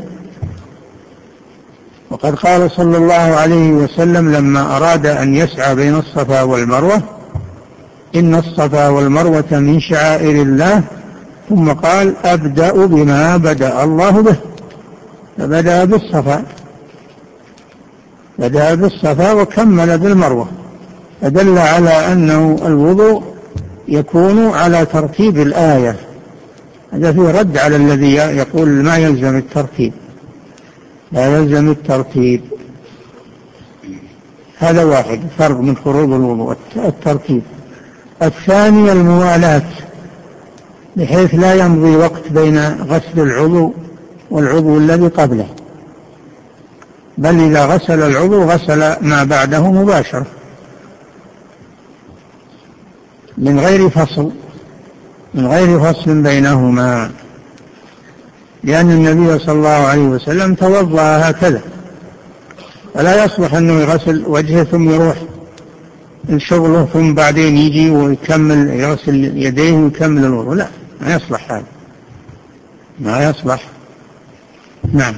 وقد قال صلى الله عليه وسلم لما أراد أن يسعى بين الصفا والمروة: إن الصفا والمروة من شعائر الله، ثم قال: أبدأ بما بدأ الله به. فبدأ بالصفا بدأ بالصفا وكمل بالمروة، فدل على أنه الوضوء يكون على ترتيب الآية. هذا فيه رد على الذي يقول ما يلزم الترتيب، لا يلزم الترتيب. هذا واحد فرق من فروض الوضوء، الترتيب. الثاني الموالاة، بحيث لا يمضي وقت بين غسل العضو والعضو الذي قبله، بل إذا غسل العضو غسل ما بعده مباشرة من غير فصل من غير فصل بينهما، لأن النبي صلى الله عليه وسلم توضأ هكذا، فلا يصلح أنه يغسل وجهه ثم يروح شغله ثم بعدين يجي ويكمل يغسل يديه ويكمل الوضوء. لا، ما يصلح هذا، ما يصلح. نعم.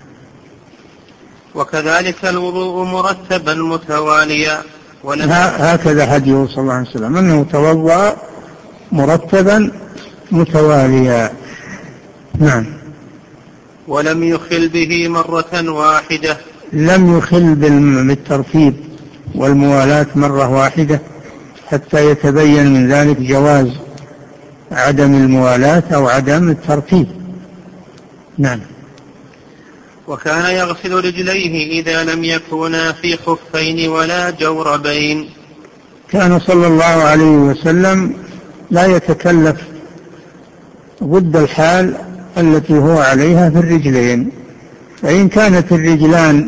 وكذلك الوضوء مرتبا متواليا. هكذا هديه صلى الله عليه وسلم أنه توضأ مرتبا متواليا. نعم. ولم يخل به مرة واحدة. لم يخل بالترتيب والموالاة مرة واحدة حتى يتبين من ذلك جواز عدم الموالاة أو عدم الترتيب. نعم. وكان يغسل رجليه إذا لم يكونا في خفين ولا جوربين. كان صلى الله عليه وسلم لا يتكلف ضد الحال التي هو عليها في الرجلين، فإن كانت الرجلان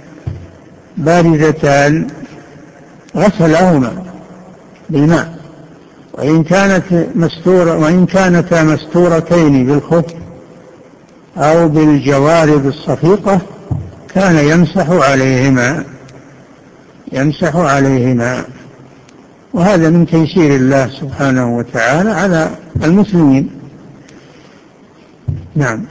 باردتان غسلهما بالماء، وإن كانت مستورة وإن كانتا مستورتين بالخف أو بالجوارب الصفيقة كان يمسح عليهما يمسح عليهما وهذا من تيسير الله سبحانه وتعالى على المسلمين. نعم.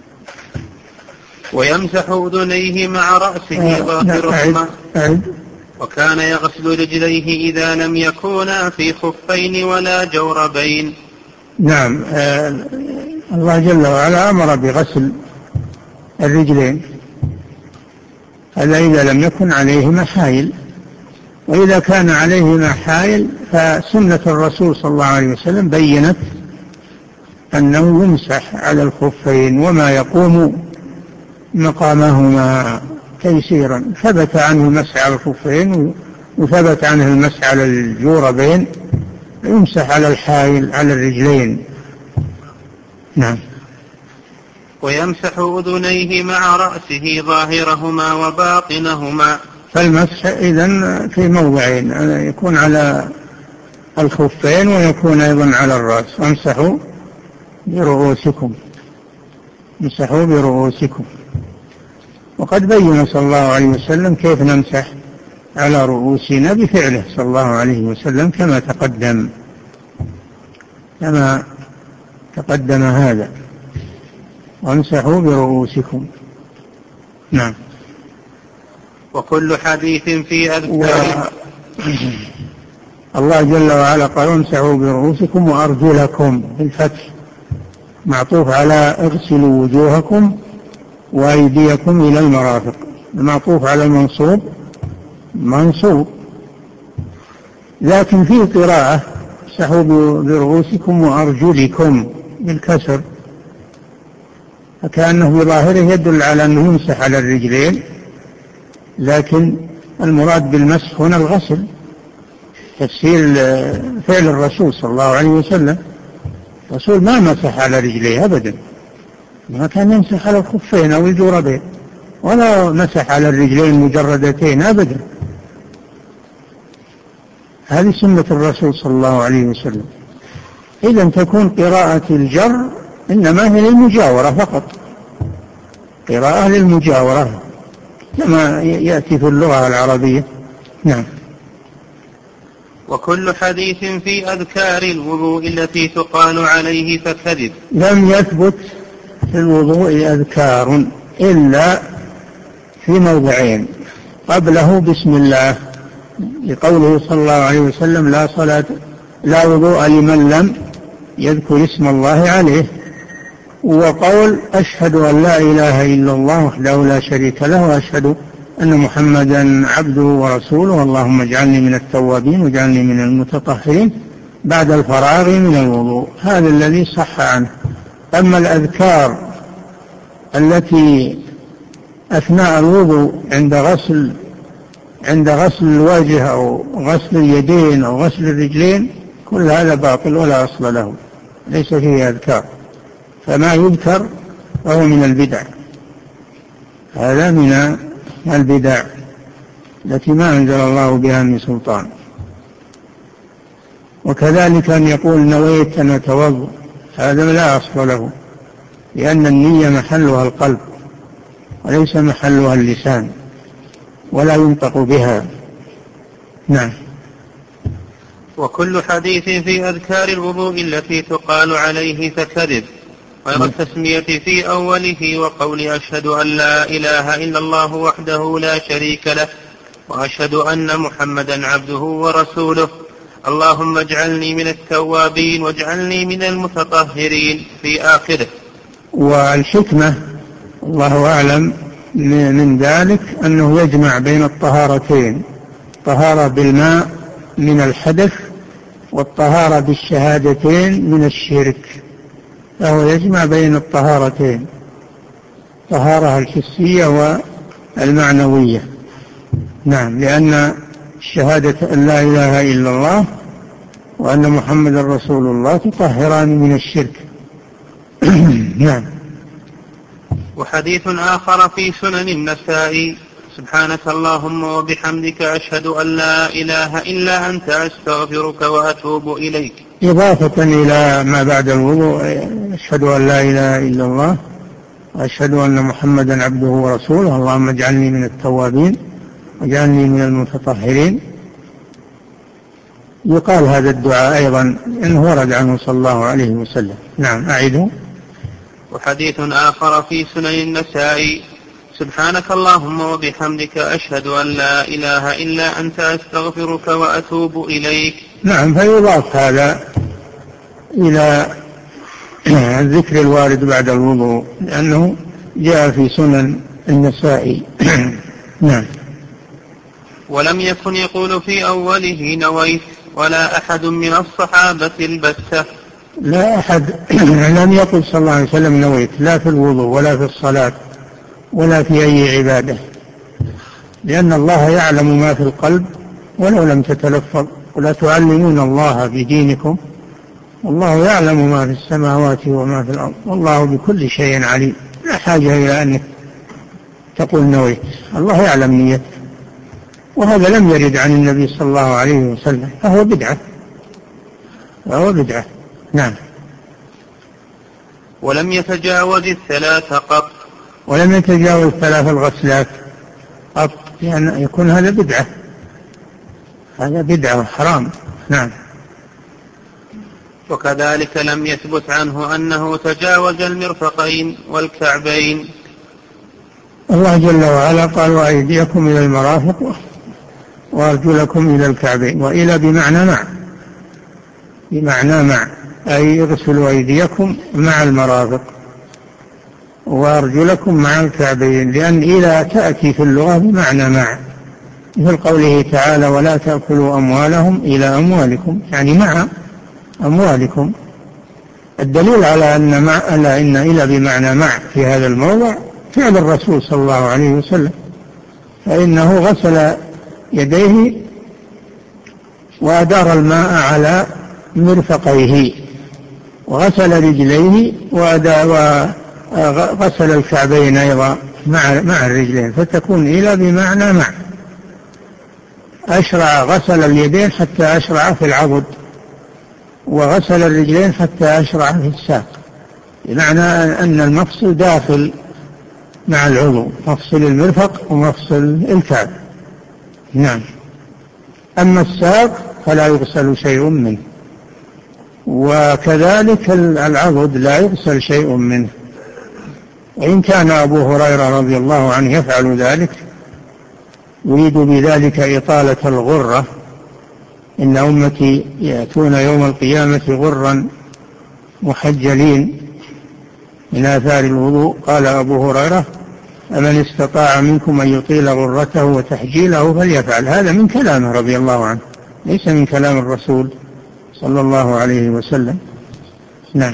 ويمسح أذنيه مع رأسه ظاهرهما. وكان يغسل رجليه إذا لم يكونا في خفين ولا جوربين. نعم. آه الله جل وعلا أمر بغسل الرجلين، هذا إذا لم يكن عليهما حائل، وإذا كان عليهما حائل فسنة الرسول صلى الله عليه وسلم بيّنت أنه يمسح على الخفين وما يقوم مقامهما تيسيرا. ثبت عنه المسح على الخفين وثبت عنه المسح على الجوربين، يمسح على الحائل على الرجلين. نعم. ويمسح أذنيه مع رأسه ظاهرهما وباطنهما. فالمسح إذن في موضعين، يكون على الخفين ويكون أيضا على الرأس. وامسحوا برؤوسكم، امسحوا برؤوسكم. وقد بين صلى الله عليه وسلم كيف نمسح على رؤوسنا بفعله صلى الله عليه وسلم كما تقدم كما تقدم هذا. وامسحوا برؤوسكم. نعم. وكل حديث في أذكار و... الله جل وعلا قال امسحوا برؤوسكم وأرجلكم بالفتح، معطوف على اغسلوا وجوهكم وأيديكم إلى المرافق، معطوف على المنصوب منصوب. لكن في قراءة امسحوا برؤوسكم وأرجلكم بالكسر، فكأنه بظاهره يدل على أنه يمسح على الرجلين، لكن المراد بالمسح هنا الغسل، تفسير فعل الرسول صلى الله عليه وسلم. الرسول ما مسح على رجليه أبدا، ما كان يمسح على الخفين أو الجوربين، ولا مسح على الرجلين المجردتين أبدا. هذه سنة الرسول صلى الله عليه وسلم. إذن تكون قراءة الجر إنما هي للمجاورة فقط، قراءة للمجاورة كما يأتي في اللغة العربية. نعم. وكل حديث في أذكار الوضوء التي تقال عليه فكذب. لم يثبت في الوضوء أذكار إلا في موضعين، قبله بسم الله لقوله صلى الله عليه وسلم لا صلاة لا وضوء لمن لم يذكر اسم الله عليه، وقول أشهد أن لا إله إلا الله وحده لا شريك له وأشهد أن محمدا عبده ورسوله اللهم اجعلني من التوابين واجعلني من المتطهرين بعد الفراغ من الوضوء. هذا الذي صح عنه. أما الأذكار التي أثناء الوضوء عند غسل عند غسل الوجه أو غسل اليدين أو غسل الرجلين كل هذا باطل ولا أصل له، ليس فيه أذكار، فما يذكر فهو من البدع، هذا من البدع التي ما أنزل الله بها من سلطان. وكذلك أن يقول نويت أن أتوضأ، هذا لا أصل له، لأن النية محلها القلب وليس محلها اللسان، ولا ينطق بها. نعم. وكل حديث في أذكار الوضوء التي تقال عليه فكذب، غير التسمية في أوله وقول أشهد أن لا إله إلا الله وحده لا شريك له وأشهد أن محمدا عبده ورسوله اللهم اجعلني من التوابين واجعلني من المتطهرين في آخره. والحكمة الله أعلم من ذلك أنه يجمع بين الطهارتين، طهارة بالماء من الحدث والطهارة بالشهادتين من الشرك، فهو يجمع بين الطهارتين، الطهارة الحسية والمعنوية. نعم، لأن الشهادة أن لا إله إلا الله وأن محمد رسول الله تطهران من الشرك. نعم. وحديث آخر في سنن النسائي سبحانك اللهم وبحمدك أشهد أن لا إله إلا أنت أستغفرك وأتوب إليك، إضافة إلى ما بعد الوضوء أشهد أن لا إله إلا الله وأشهد أن محمدا عبده ورسوله اللهم اجعلني من التوابين واجعلني من المتطهرين. يقال هذا الدعاء أيضا إنه ورد عنه صلى الله عليه وسلم. نعم، أعيده. وحديث آخر في سنن النسائي سبحانك اللهم وبحمدك أشهد أن لا إله إلا أنت أستغفرك وأتوب إليك. نعم، فيضاف هذا إلى الذكر الوارد بعد الوضوء لأنه جاء في سنن النسائي. نعم. ولم يكن يقول في أوله نويت ولا أحد من الصحابة البتة. لا أحد لم يقل صلى الله عليه وسلم نويت، لا في الوضوء ولا في الصلاة ولا في أي عبادة، لأن الله يعلم ما في القلب ولو لم تتلفظ، ولا تعلمون الله بدينكم والله يعلم ما في السماوات وما في الأرض والله بكل شيء عليم. لا حاجة إلى أنك تقول نويت، الله يعلم نيتك. وهذا لم يرد عن النبي صلى الله عليه وسلم، فهو بدعة فهو بدعة. نعم. ولم يتجاوز الثلاث قط ولم يتجاوز ثلاث الغسلات قط، يعني يكون هذا بدعة، هذا بدعة حرام. نعم. وكذلك لم يثبت عنه أنه تجاوز المرفقين والكعبين. الله جل وعلا قال وأيديكم إلى المرافق وأرجلكم إلى الكعبين، وإلى بمعنى مع، بمعنى مع، أي اغسلوا أيديكم مع المرافق وأرجلكم مع الكعبين، لأن إلى تأتي في اللغة بمعنى مع، مثل قوله تعالى ولا تأكلوا أموالهم إلى أموالكم، يعني مع أموالكم. الدليل على أن مع ألا إن إلى بمعنى مع في هذا الموضع فعل الرسول صلى الله عليه وسلم، فإنه غسل يديه وأدار الماء على مرفقيه، وغسل رجليه وغسل الكعبين أيضا مع مع الرجلين، فتكون إلى بمعنى مع. أشرع غسل اليدين حتى أشرع في العضد، وغسل الرجلين حتى أشرع في الساق، بمعنى أن المفصل داخل مع العضو، مفصل المرفق ومفصل الكعب. نعم. أما الساق فلا يغسل شيء منه، وكذلك العضد لا يغسل شيء منه. وإن كان أبو هريرة رضي الله عنه يفعل ذلك، يريد بذلك إطالة الغرة، إن أمتي يأتون يوم القيامة غرا محجلين من آثار الوضوء. قال أبو هريرة فمن استطاع منكم أن يطيل غرته وتحجيله فليفعل. هذا من كلامه رضي الله عنه، ليس من كلام الرسول صلى الله عليه وسلم. نعم.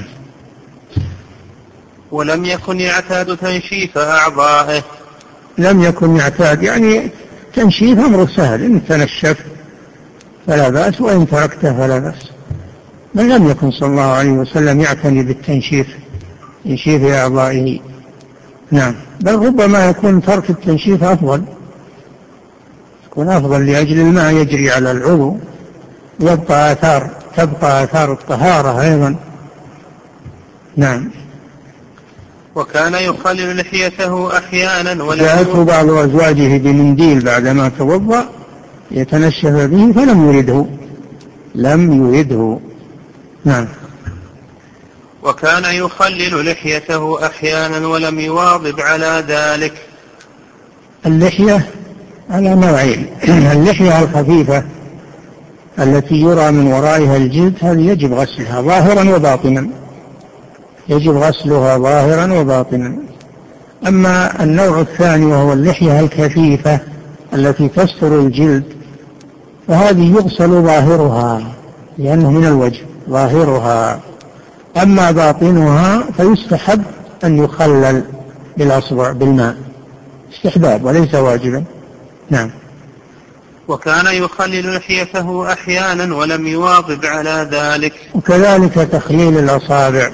ولم يكن يعتاد تنشيف أعضائه. لم يكن يعتاد، يعني تنشيف أمر سهل، إن تنشف فلا بأس، وإن تركته فلا بأس. من لم يكن صلى الله عليه وسلم يعتني بالتنشيف، تنشيف أعضائه. نعم. بل ربما يكون ترك التنشيف أفضل، يكون أفضل لأجل الماء يجري على العضو، يبقى آثار تبقى آثار الطهارة أيضا. نعم. وكان يخلل لحيته أحيانا ولا جاءته بعض أزواجه بمنديل بعدما توضأ يتنشف به فلم يرده لم يرده نعم. وكان يخلل لحيته أحيانا ولم يواظب على ذلك. اللحية على نوعين. اللحية الخفيفة التي يرى من ورائها الجلد هذه يجب غسلها ظاهرا وباطنا، يجب غسلها ظاهرا وباطنا. أما النوع الثاني وهو اللحية الكثيفة التي تستر الجلد فهذه يغسل ظاهرها لأنه من الوجه ظاهرها، أما باطنها فيستحب أن يخلل بالأصبع بالماء، استحباب وليس واجبا. نعم. وكان يخلل لحيته أحيانا ولم يواظب على ذلك. وكذلك تخليل الأصابع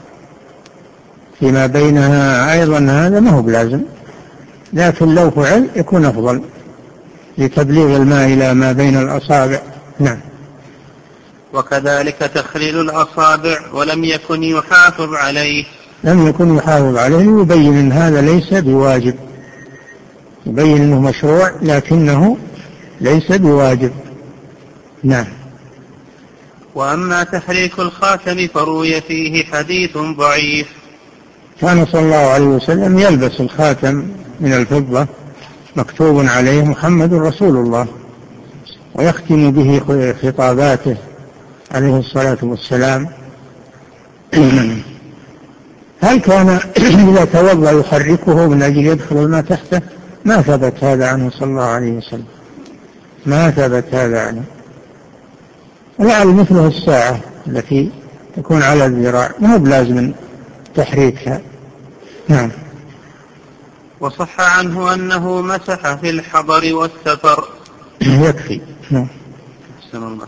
فيما بينها أيضا هذا ما هو بلازم، لكن لو فعل يكون أفضل لتبليغ الماء إلى ما بين الأصابع. نعم. وكذلك تخليل الأصابع ولم يكن يحافظ عليه. لم يكن يحافظ عليه، يبين أن هذا ليس بواجب، يبين أنه مشروع لكنه ليس بواجب. نعم. وأما تحريك الخاتم فروي فيه حديث ضعيف. كان صلى الله عليه وسلم يلبس الخاتم من الفضة مكتوب عليه محمد رسول الله، ويختم به خطاباته عليه الصلاة والسلام. هل كان إذا توضأ يحركه من أجل يدخل الماء تحته؟ ما ثبت هذا عنه صلى الله عليه وسلم، ما ثبت هذا عنه. لعل مثله الساعة التي تكون على الذراع ما هو بلازم تحريكها. نعم. وصح عنه أنه مسح في الحضر والسفر. يكفي. نعم. أحسن الله.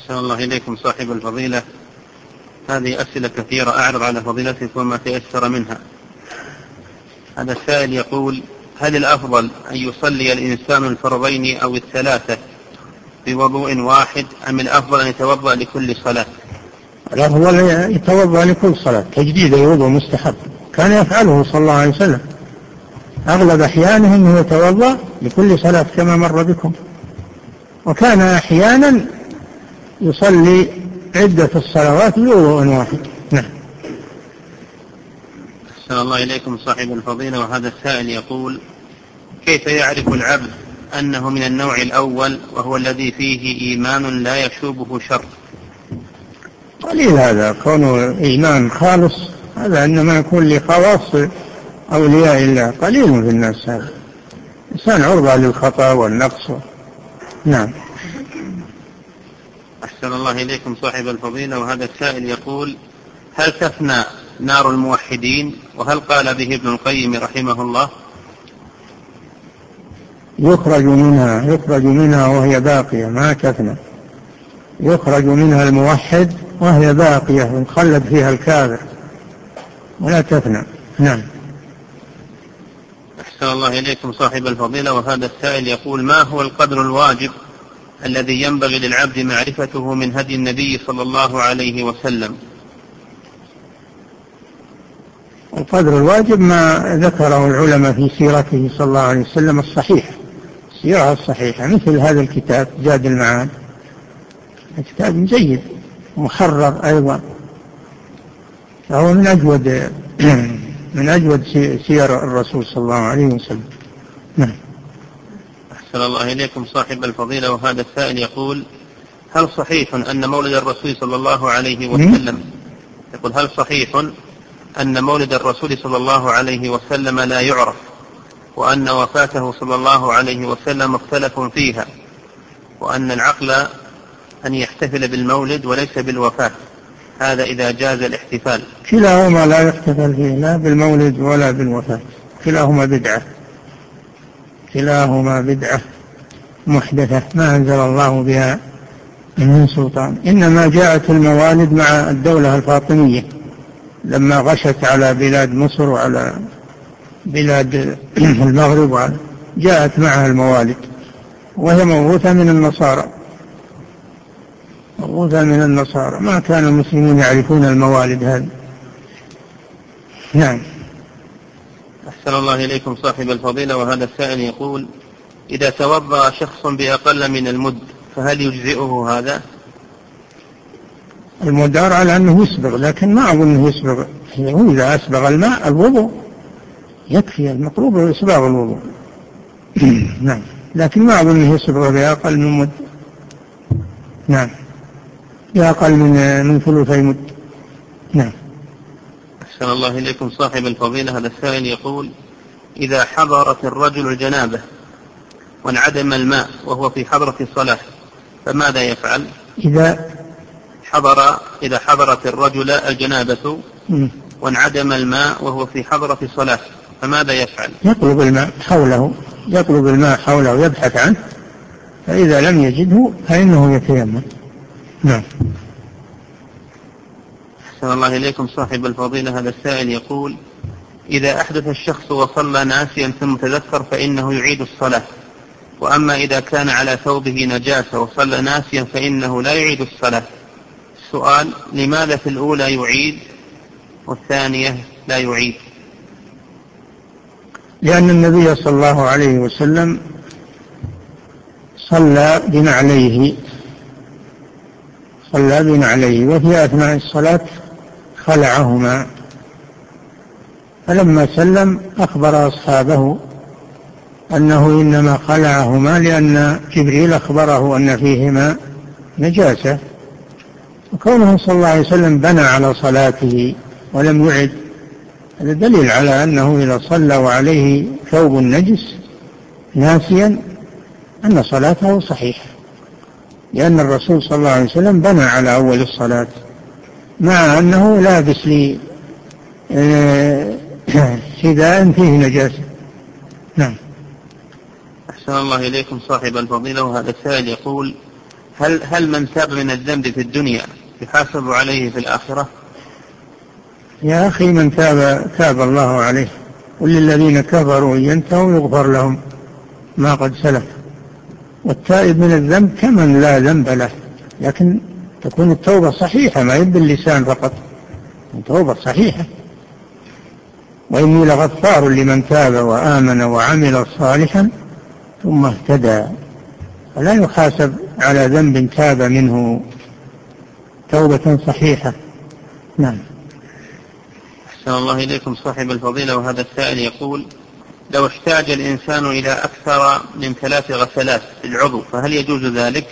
أحسن الله إليكم صاحب الفضيلة. هذه أسئلة كثيرة أعرض على فضيلتكم وما تيسر منها. هذا السائل يقول: هل الأفضل أن يصلي الإنسان الفرضين أو الثلاثة بوضوء واحد، أم الأفضل أن يتوضأ لكل صلاة؟ الأفضل يتوضأ لكل صلاة، تجديد الوضوء مستحب، كان يفعله صلى الله عليه وسلم أغلب أحيانه أنه يتوضأ لكل صلاة كما مر بكم، وكان أحيانا يصلي عدة الصلوات بوضوء واحد. نعم. أحسن الله إليكم صاحب الفضيلة. وهذا السائل يقول: كيف يعرف العبد أنه من النوع الأول وهو الذي فيه إيمان لا يشوبه شر؟ قليل هذا، كونه إيمان خالص، هذا إنما يكون لخواص أولياء الله، قليل في الناس هذا، إنسان عرضة للخطأ والنقص. نعم. أحسن الله إليكم صاحب الفضيلة. وهذا السائل يقول: هل تفنى نار الموحدين؟ وهل قال به ابن القيم رحمه الله؟ يخرج منها يخرج منها وهي باقية، ما تفنى، يخرج منها الموحد وهي باقية، يخلد فيها الكافر ولا تفنى. نعم. أحسن الله إليكم صاحب الفضيلة. وهذا السائل يقول: ما هو القدر الواجب الذي ينبغي للعبد معرفته من هدي النبي صلى الله عليه وسلم؟ القدر الواجب ما ذكره العلماء في سيرته صلى الله عليه وسلم الصحيح، السيرة الصحيحة، مثل هذا الكتاب زاد المعاد، كتاب جيد محرر أيضا، فهو من أجود من أجود سير الرسول صلى الله عليه وسلم. نعم. أحسن الله إليكم صاحب الفضيلة. وهذا السائل يقول: هل صحيح أن مولد الرسول صلى الله عليه وسلم يقول هل صحيح أن مولد الرسول صلى الله عليه وسلم لا يعرف، وأن وفاته صلى الله عليه وسلم مختلف فيها، وأن العقل أن يحتفل بالمولد وليس بالوفاة، هذا إذا جاز الاحتفال؟ كلاهما لا يحتفل فيه، لا بالمولد ولا بالوفاة، كلاهما بدعة، كلاهما بدعة محدثة ما أنزل الله بها من سلطان. إنما جاءت الموالد مع الدولة الفاطمية لما غشت على بلاد مصر وعلى بلاد المغرب، وعلى جاءت معها الموالد، وهي موروثة من النصارى، موروثة من النصارى، ما كان المسلمون يعرفون الموالد هذه. نعم. أحسن الله إليكم صاحب الفضيلة. وهذا السائل يقول: إذا توضأ شخص بأقل من المد فهل يجزئه هذا؟ المدار على أنه يسبغ، لكن ما أظنه يسبغ، إذا أسبغ الماء الوضوء يكفي، المطلوب هو إسباغ الوضوء. نعم، لكن ما أظنه يسبغ بأقل من مد. نعم، بأقل من من ثلثي مد. نعم. أحسن الله إليكم صاحب الفضيلة. هذا السائل يقول: إذا حضرت الرجل الجنابة وانعدم الماء وهو في حضرة الصلاة فماذا يفعل؟ إذا حضر إذا حضرت الرجل الجنابة وانعدم الماء وهو في حضرة الصلاة فماذا يفعل؟ يطلب الماء حوله، يطلب الماء حوله ويبحث عنه، فإذا لم يجده فإنه يتيمم. نعم. أحسن الله إليكم صاحب الفضيلة. هذا السائل يقول: إذا أحدث الشخص وصلى ناسيا ثم تذكر فإنه يعيد الصلاة، وأما إذا كان على ثوبه نجاسة وصلى ناسيا فإنه لا يعيد الصلاة. السؤال: لماذا في الأولى يعيد والثانية لا يعيد؟ لأن النبي صلى الله عليه وسلم صلى بنعليه صلى بنعليه وفي أثناء الصلاة خلعهما، فلما سلم أخبر أصحابه أنه إنما خلعهما لأن جبريل أخبره أن فيهما نجاسة، وكونه صلى الله عليه وسلم بنى على صلاته ولم يعد، هذا دليل على أنه إذا صلى وعليه ثوب نجس ناسيا أن صلاته صحيحة، لأن الرسول صلى الله عليه وسلم بنى على أول الصلاة مع أنه لابس لي حذاء فيه نجاسة. نعم. أحسن الله إليكم صاحب الفضيلة. وهذا السائل يقول: هل هل من تاب من الذنب في الدنيا يحاسب عليه في الآخرة؟ يا أخي من تاب تاب الله عليه، وللذين كفروا إن ينتهوا يغفر لهم ما قد سلف. والتائب من الذنب كمن لا ذنب له، لكن تكون التوبة صحيحة، ما يد اللسان فقط، التوبة صحيحة. وإني لغفار لمن تاب وآمن وعمل صالحا ثم اهتدى، فلا يحاسب على ذنب تاب منه توبة صحيحة. نعم. أحسن الله إليكم صاحب الفضيلة. وهذا السائل يقول: لو احتاج الإنسان إلى أكثر من ثلاث غسلات في العضو فهل يجوز ذلك؟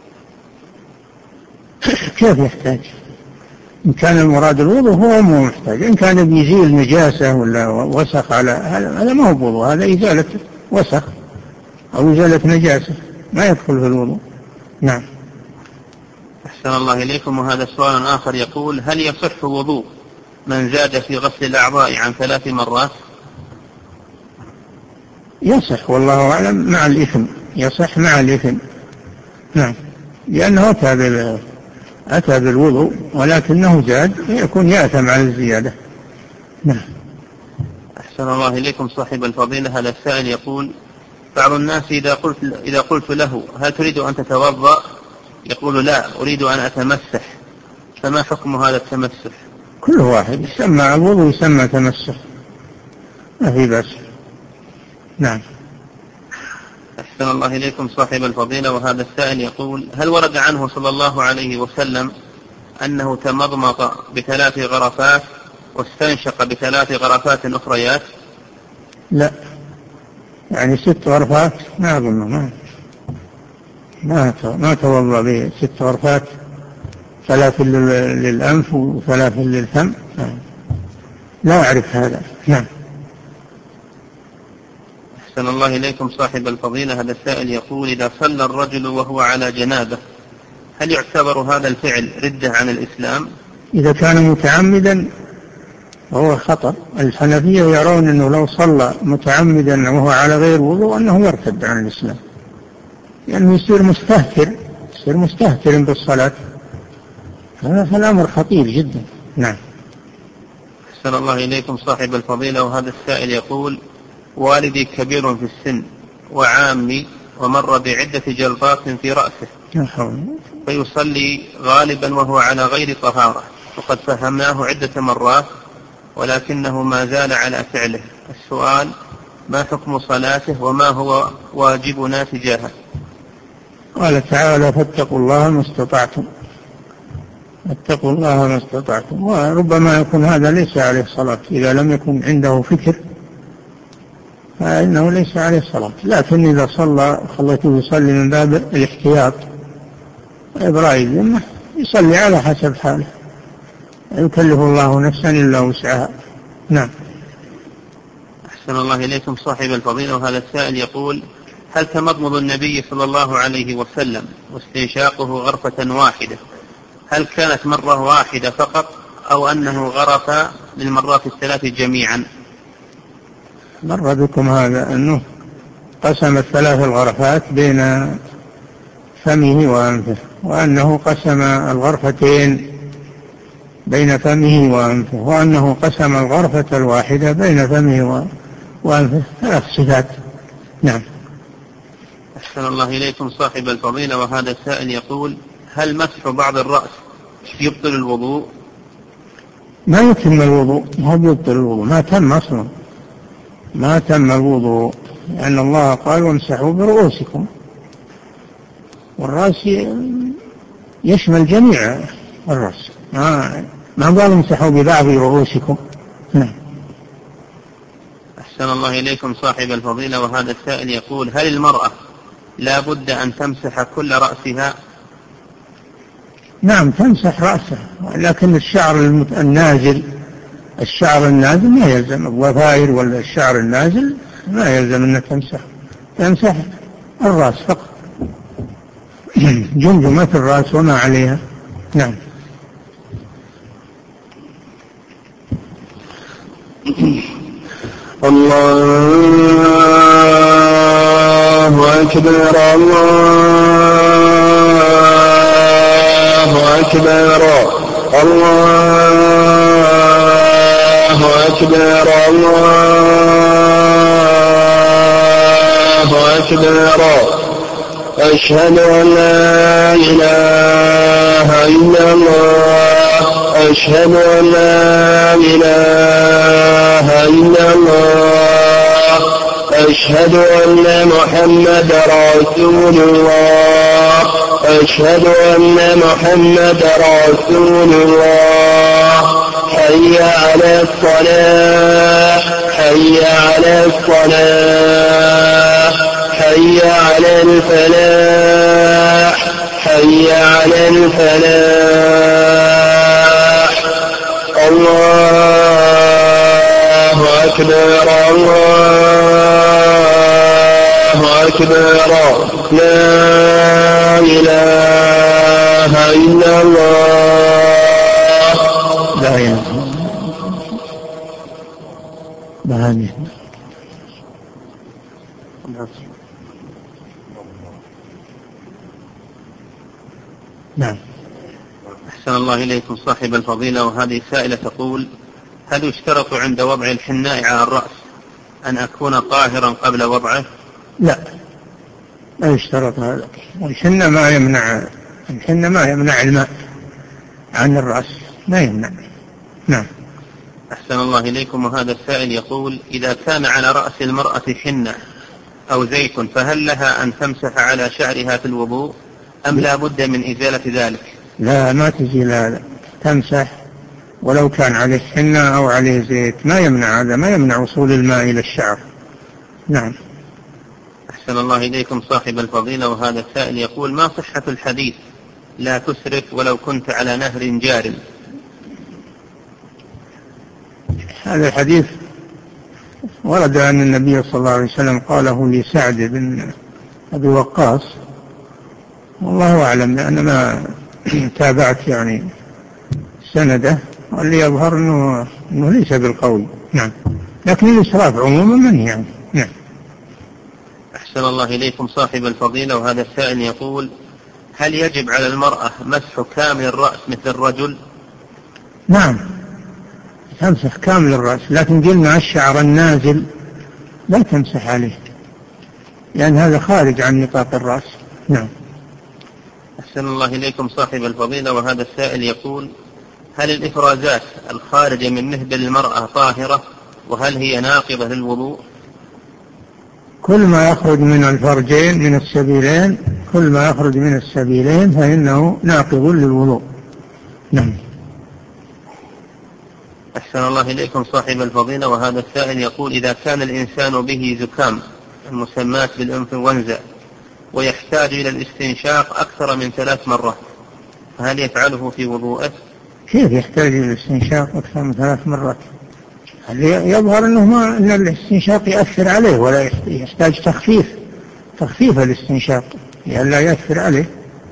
كيف يحتاج؟ إن كان المراد الوضوء هو مو محتاج. إن كان بيزيل نجاسة ولا وسخ على هذا ما هو وضوء، هذا إزالة وسخ أو إزالة نجاسة، ما يدخل في الوضوء. نعم. أحسن الله إليكم. وهذا سؤال آخر يقول: هل يصح وضوء من زاد في غسل الأعضاء عن ثلاث مرات؟ يصح والله أعلم، مع الإثم، يصح مع الإثم. نعم، لأنه أتى أتى بالوضوء ولكنه زاد يكون يأثم على الزيادة. نعم. أحسن الله إليكم صاحب الفضيلة. هذا السائل يقول: بعض الناس إذا قلت, إذا قلت له هل تريد أن تتوضأ يقول لا أريد أن أتمسح، فما حكم هذا التمسح؟ كل واحد يسمى الوضوء يسمى تمسح، ما في بأس. نعم. أحسن الله إليكم صاحب الفضيلة. وهذا السائل يقول: هل ورد عنه صلى الله عليه وسلم أنه تمضمض بثلاث غرفات واستنشق بثلاث غرفات أخريات؟ لا، يعني ست غرفات ما أظن، ما ما ما توضأ بست غرفات، ثلاث للأنف وثلاث للفم، لا أعرف هذا. نعم. أحسن الله إليكم صاحب الفضيلة. هذا السائل يقول: إذا صلى الرجل وهو على جنابه هل يعتبر هذا الفعل ردة عن الإسلام؟ إذا كان متعمدا وهو خطأ. الحنفية يرون أنه لو صلى متعمدا وهو على غير وضوء أنه يرتد عن الإسلام، لأنه يعني يصير مستهتر يصير مستهتر بالصلاة، هذا الأمر خطير جدا. نعم. أحسن الله إليكم صاحب الفضيلة. وهذا السائل يقول: والدي كبير في السن وعامي ومر بعدة جلطات في رأسه فيصلي غالبا وهو على غير طهارة، وقد فهمناه عدة مرات ولكنه ما زال على فعله. السؤال: ما حكم صلاته وما هو واجبنا تجاهه؟ قال تعالى: فاتقوا الله ما استطعتم، اتقوا الله ما استطعتم. وربما يكون هذا ليس عليه صلاة، إذا لم يكن عنده فكر فإنه ليس عليه صلاة، لكن إذا صلى خلته يصلي من باب الاحتياط وإبراء الذمة يصلي على حسب حاله، لا يكلف الله نفسا إلا وسعها. نعم. أحسن الله إليكم صاحب الفضيلة. وهذا السائل يقول: هل تمضمض النبي صلى الله عليه وسلم واستنشاقه غرفة واحدة هل كانت مرة واحدة فقط أو أنه غرف للمرات الثلاث جميعا؟ مر بكم هذا أنه قسم الثلاث الغرفات بين فمه وأنفه، وأنه قسم الغرفتين بين فمه وأنفه، وأنه قسم الغرفة الواحدة بين فمه وأنفه، ثلاث صفات. نعم. أحسن الله إليكم صاحب الفضيلة. وهذا السائل يقول: هل مسح بعض الرأس يبطل الوضوء؟ ما يتم الوضوء، ما يبطل الوضوء، ما تم أصلا، ما تم الوضوء، لأن الله قال: وامسحوا برؤوسكم، والرأس يشمل جميع الرأس، ما ما قال امسحوا ببعض رؤوسكم. نعم. أحسن الله إليكم صاحب الفضيلة. وهذا السائل يقول: هل المرأة لا بد أن تمسح كل رأسها؟ نعم تمسح رأسها، لكن الشعر النازل الشعر النازل ما يلزم، الضفائر ولا الشعر النازل ما يلزم أن تمسح، تمسح الرأس فقط، جمجمة الرأس وما عليها. نعم. الله أكبر الله أكبر الله أكبر الله أكبر أشهد أن لا إله إلا الله أشهد أن لا إله إلا الله أشهد أن محمد رسول الله أشهد أن محمد رسول الله حي على الصلاة حي على الصلاة حي على الفلاح حي على الفلاح الله أكبر الله أكبر لا إله إلا الله لا إله إلا نعم. أحسن الله إليكم صاحب الفضيلة. وهذه سائلة تقول: هل يشترط عند وضع الحناء على الرأس أن أكون طاهرا قبل وضعه؟ لا، لا يشترط هذا. الحنة ما يمنع الحنة ما يمنع الماء عن الرأس، ما يمنع. نعم. أحسن الله إليكم. وهذا السائل يقول: إذا كان على رأس المرأة حنة أو زيت فهل لها أن تمسح على شعرها في الوضوء أم لا بد من إزالة ذلك؟ لا، ما تزيل هذا، تمسح ولو كان عليه حنة أو عليه زيت، ما يمنع هذا، ما يمنع وصول الماء إلى الشعر. نعم. أحسن الله إليكم صاحب الفضيلة. وهذا السائل يقول: ما صحة الحديث لا تسرف ولو كنت على نهر جار؟ هذا الحديث ورد أن النبي صلى الله عليه وسلم قاله لسعد بن أبي وقاص، والله أعلم، لأن ما تابعت يعني سنده، واللي يظهر أنه, إنه ليس بالقوي. نعم. لكن الإسراف عموما منهي يعني. نعم. أحسن الله إليكم صاحب الفضيلة. وهذا السائل يقول: هل يجب على المرأة مسح كامل الرأس مثل الرجل؟ نعم، تمسح كامل الرأس، لكن قلنا الشعر النازل لا تمسح عليه، لأن هذا خارج عن نطاق الرأس. نعم. أحسن الله إليكم صاحب الفضيلة. وهذا السائل يقول: هل الإفرازات الخارجة من مهبل المرأة طاهرة، وهل هي ناقضة للوضوء؟ كل ما يخرج من الفرجين من السبيلين كل ما يخرج من السبيلين فإنه ناقض للوضوء. نعم. أحسن الله إليكم صاحب الفضيلة. وهذا السائل يقول: إذا كان الإنسان به زكام المسمات بالإنفلونزا ويحتاج إلى الاستنشاق أكثر من ثلاث مرات فهل يفعله في وضوءه؟ كيف يحتاج إلى الاستنشاق أكثر من ثلاث مرات؟ يظهر أنه ما أن الاستنشاق يأثر عليه، ولا يحتاج تخفيف تخفيف الاستنشاق لئلا يأثر عليه.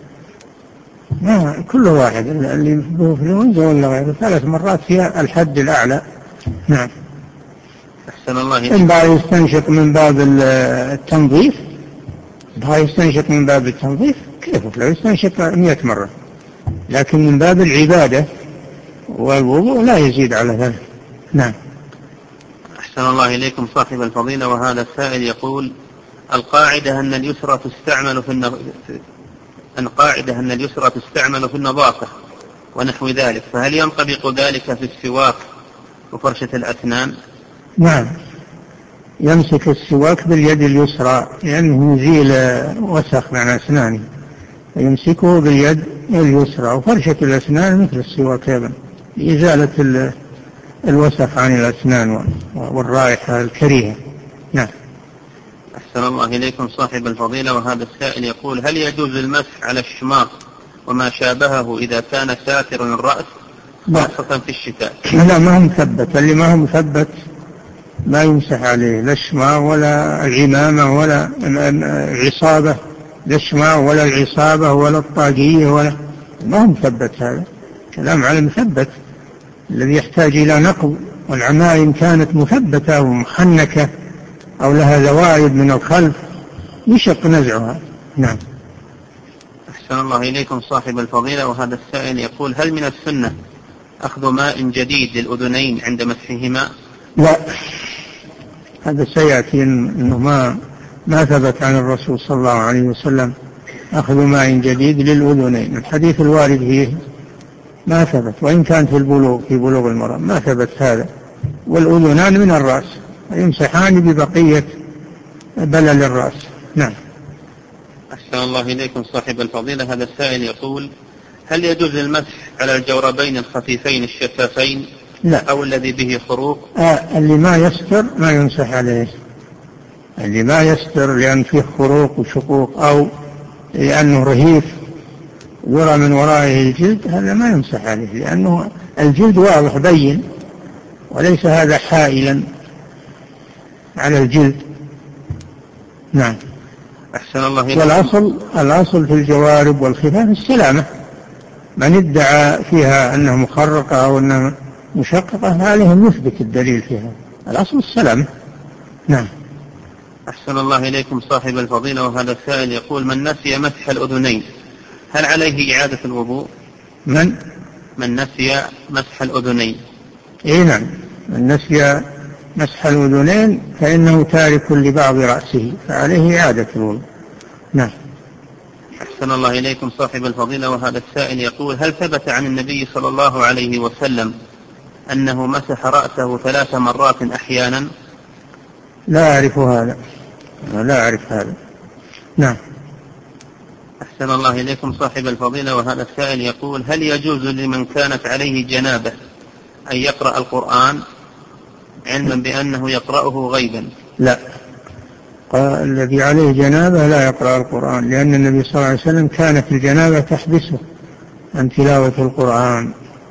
ما كل واحد اللي به إنفلونزا ولا غيره ثلاث مرات فيها الحد الأعلى. نعم. أحسن الله إليكم. إن بقى يستنشق من باب التنظيف بقى يستنشق من باب التنظيف كيف؟ لو يستنشق مئة مرة، لكن من باب العبادة والوضوء لا يزيد على ذلك. نعم. أحسن الله إليكم صاحب الفضيلة. وهذا السائل يقول: القاعدة أن اليسرى تستعمل في النظ... القاعدة أن اليسرى تستعمل في النظافة ونحو ذلك، فهل ينطبق ذلك في السواك وفرشة الأسنان؟ نعم، يمسك السواك باليد اليسرى لأنه يزيل وسخ من أسنانه، يمسكه باليد اليسرى، وفرشة الأسنان مثل السواك أيضا لإزالة الوسخ عن الأسنان والرائحة الكريهة. نعم. أحسن الله إليكم صاحب الفضيلة. وهذا السائل يقول: هل يجوز المسح على الشماغ وما شابهه إذا كان ساترا الرأس خاصة في الشتاء؟ لا، ما هو مثبت، اللي ما هو مثبت ما يمسح عليه، لا الشماغ ولا العمامة ولا العصابة، لا الشماغ ولا العصابة ولا الطاقية، ولا ما هو مثبت. هذا كلام على مثبت الذي يحتاج إلى نقض، والعمائم كانت مثبتة ومحنكة أو لها زوائد من الخلف يشق نزعها. نعم. أحسن الله إليكم صاحب الفضيلة. وهذا السائل يقول: هل من السنة أخذ ماء جديد للأذنين عند مسحهما؟ لا، هذا سيأتي أنه ما ما ثبت عن الرسول صلى الله عليه وسلم أخذ ماء جديد للأذنين. الحديث الوارد فيه ما ثبت، وإن كان في البلوغ في بلوغ المرأة ما ثبت هذا. والأذنان من الرأس، يمسحان ببقية بلل الرأس. نعم. أحسن الله إليكم صاحب الفضيلة. هذا السائل يقول: هل يجوز المسح على الجوربين الخفيفين الشفافين؟ لا. أو الذي به خروق؟ آه اللي ما يستر ما يمسح عليه، اللي ما يستر لأن فيه خروق وشقوق أو لأنه رهيف يرى من ورائه الجلد، هذا ما يمسح عليه، لأنه الجلد واضح بين، وليس هذا حائلا على الجلد. نعم. أحسن الله إليكم. والأصل الأصل في الجوارب والخفاف السلامة. من ادعى فيها أنها مخرقة أو أنها مشققة عليهم يثبت الدليل فيها، الأصل السلامة. نعم. أحسن الله إليكم صاحب الفضيلة. وهذا السائل يقول: من نسي مسح الأذنين هل عليه إعادة الوضوء؟ من من نسي مسح الأذنين. إيه نعم، من نسي مسح الأذنين فإنه تارك لبعض رأسه فعليه إعادة الوضوء. نعم. أحسن الله إليكم صاحب الفضيلة. وهذا السائل يقول: هل ثبت عن النبي صلى الله عليه وسلم أنه مسح رأسه ثلاث مرات أحيانا؟ لا أعرف هذا، لا أعرف هذا. نعم. أحسن الله إليكم صاحب الفضيلة. وهذا السائل يقول: هل يجوز لمن كانت عليه جنابة أن يقرأ القرآن علما بأنه يقرأه غيبا؟ لا، الذي عليه جنابة لا يقرأ القرآن، لأن النبي صلى الله عليه وسلم كانت الجنابة تحبسه عن تلاوة القرآن،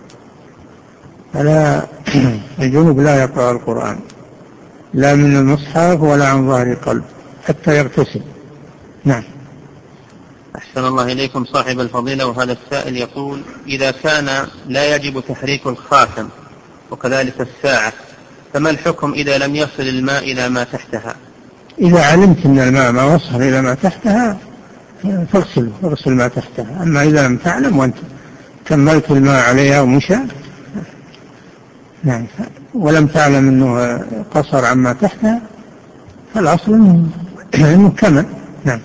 فلا الجنوب لا يقرأ القرآن لا من المصحف ولا عن ظهر قلب حتى يغتسل. نعم. أحسن الله إليكم صاحب الفضيلة. وهذا السائل يقول: إذا كان لا يجب تحريك الخاتم وكذلك الساعة فما الحكم إذا لم يصل الماء إلى ما تحتها؟ إذا علمت أن الماء ما وصل إلى ما تحتها فاغسله، اغسل ما تحتها. أما إذا لم تعلم وأنت كملت الماء عليها ومشى نعم ولم تعلم أنه قصر عما تحتها فالأصل أنه كمل. نعم.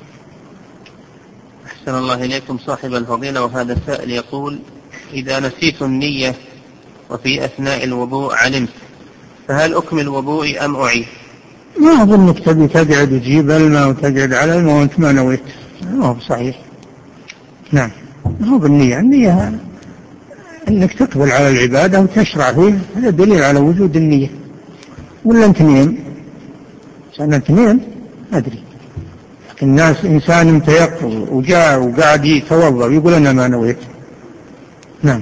أحسن الله إليكم صاحب الفضيلة. وهذا السائل يقول: إذا نسيت النية وفي أثناء الوضوء علمت فهل أكمل وضوئي أم أعيد؟ ما أظنك تبي تقعد وتجيب الماء وتقعد على الماء وأنت ما نويت، ما هو صحيح. نعم. ما هو بالنية، النية أنك تقبل على العبادة وتشرع فيه، هذا دليل على وجود النية. ولا أنت نيم سنة تنين أدري، الناس إنسان متيقظ وجاء وقاعد يتوضأ ويقول أنا ما نويت. نعم.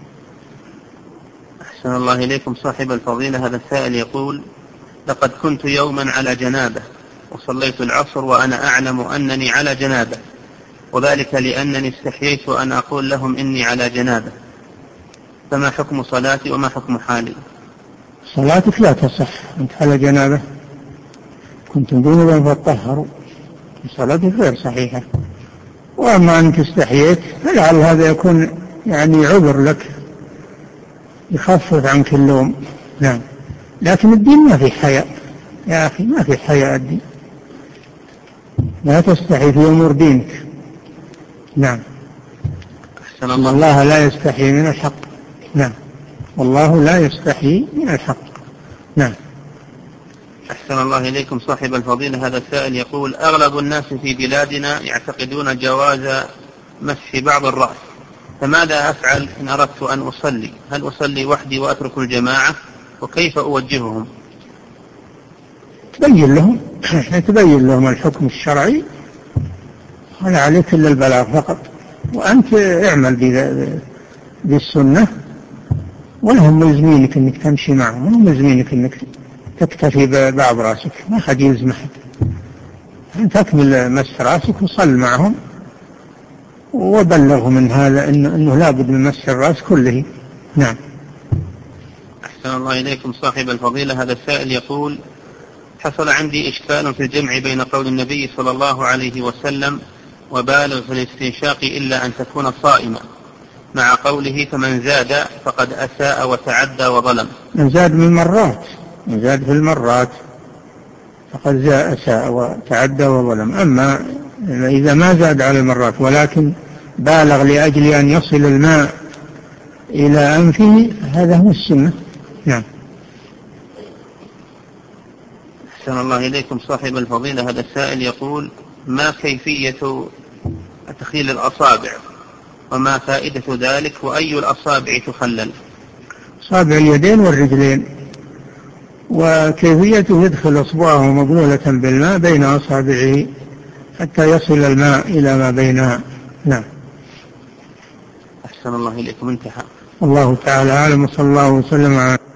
أحسن الله إليكم صاحب الفضيلة. هذا السائل يقول: لقد كنت يوما على جنابة وصليت العصر وأنا أعلم أنني على جنابة، وذلك لأنني استحييت أن أقول لهم إني على جنابة، فما حكم صلاتي وما حكم حالي؟ صلاتك لا تصح أنت على جنابة، كنتم جنبا فاتطهروا، صلاتك غير صحيحة. وأما أنك استحييت فلعل هذا يكون يعني عذر لك يخفف عنك اللوم. نعم. لكن الدين ما في حياء يا أخي، ما في حياء الدين، لا تستحي في أمور دينك. نعم. أحسن الله. الله لا يستحي من الحق. نعم. والله لا يستحي من الحق. نعم. أحسن الله إليكم صاحب الفضيلة. هذا السائل يقول: أغلب الناس في بلادنا يعتقدون جواز مسح بعض الرأس، فماذا أفعل إن أردت أن أصلي؟ هل أصلي وحدي وأترك الجماعة؟ وكيف أوجههم؟ تبين لهم تبين لهم الحكم الشرعي، ولا عليك إلا البلاغ فقط، وأنت اعمل بالسنة، ولهم ملزمينك أنك تمشي معهم، ولهم ملزمينك أنك تكتفي ببعض رأسك، ما حد يلزم أحد، أنت تكمل مسح رأسك وصل معهم وبلغهم من هذا إنه, إنه لابد من مسح الرأس كله. نعم. أحسن الله إليكم صاحب الفضيلة. هذا السائل يقول: حصل عندي إشكال في الجمع بين قول النبي صلى الله عليه وسلم: وبالغ في الاستنشاق إلا أن تكون صائمة، مع قوله فمن زاد فقد أساء وتعدى وظلم. من زاد من مرات، من زاد في المرات فقد زاد أساء وتعدى وظلم. أما إذا ما زاد على المرات ولكن بالغ لأجل أن يصل الماء إلى أنفه هذا هو السنة. نعم. أحسن الله إليكم صاحب الفضيلة. هذا السائل يقول ما كيفية تخليل الأصابع وما فائدة ذلك وأي الأصابع تخلل؟ أصابع اليدين والرجلين، وكيفيته يدخل أصبعه مبلولة بالماء بين أصابعه حتى يصل الماء إلى ما بينها. نعم. أحسن الله إليكم. انتهى. الله تعالى أعلم، صلى الله وسلم على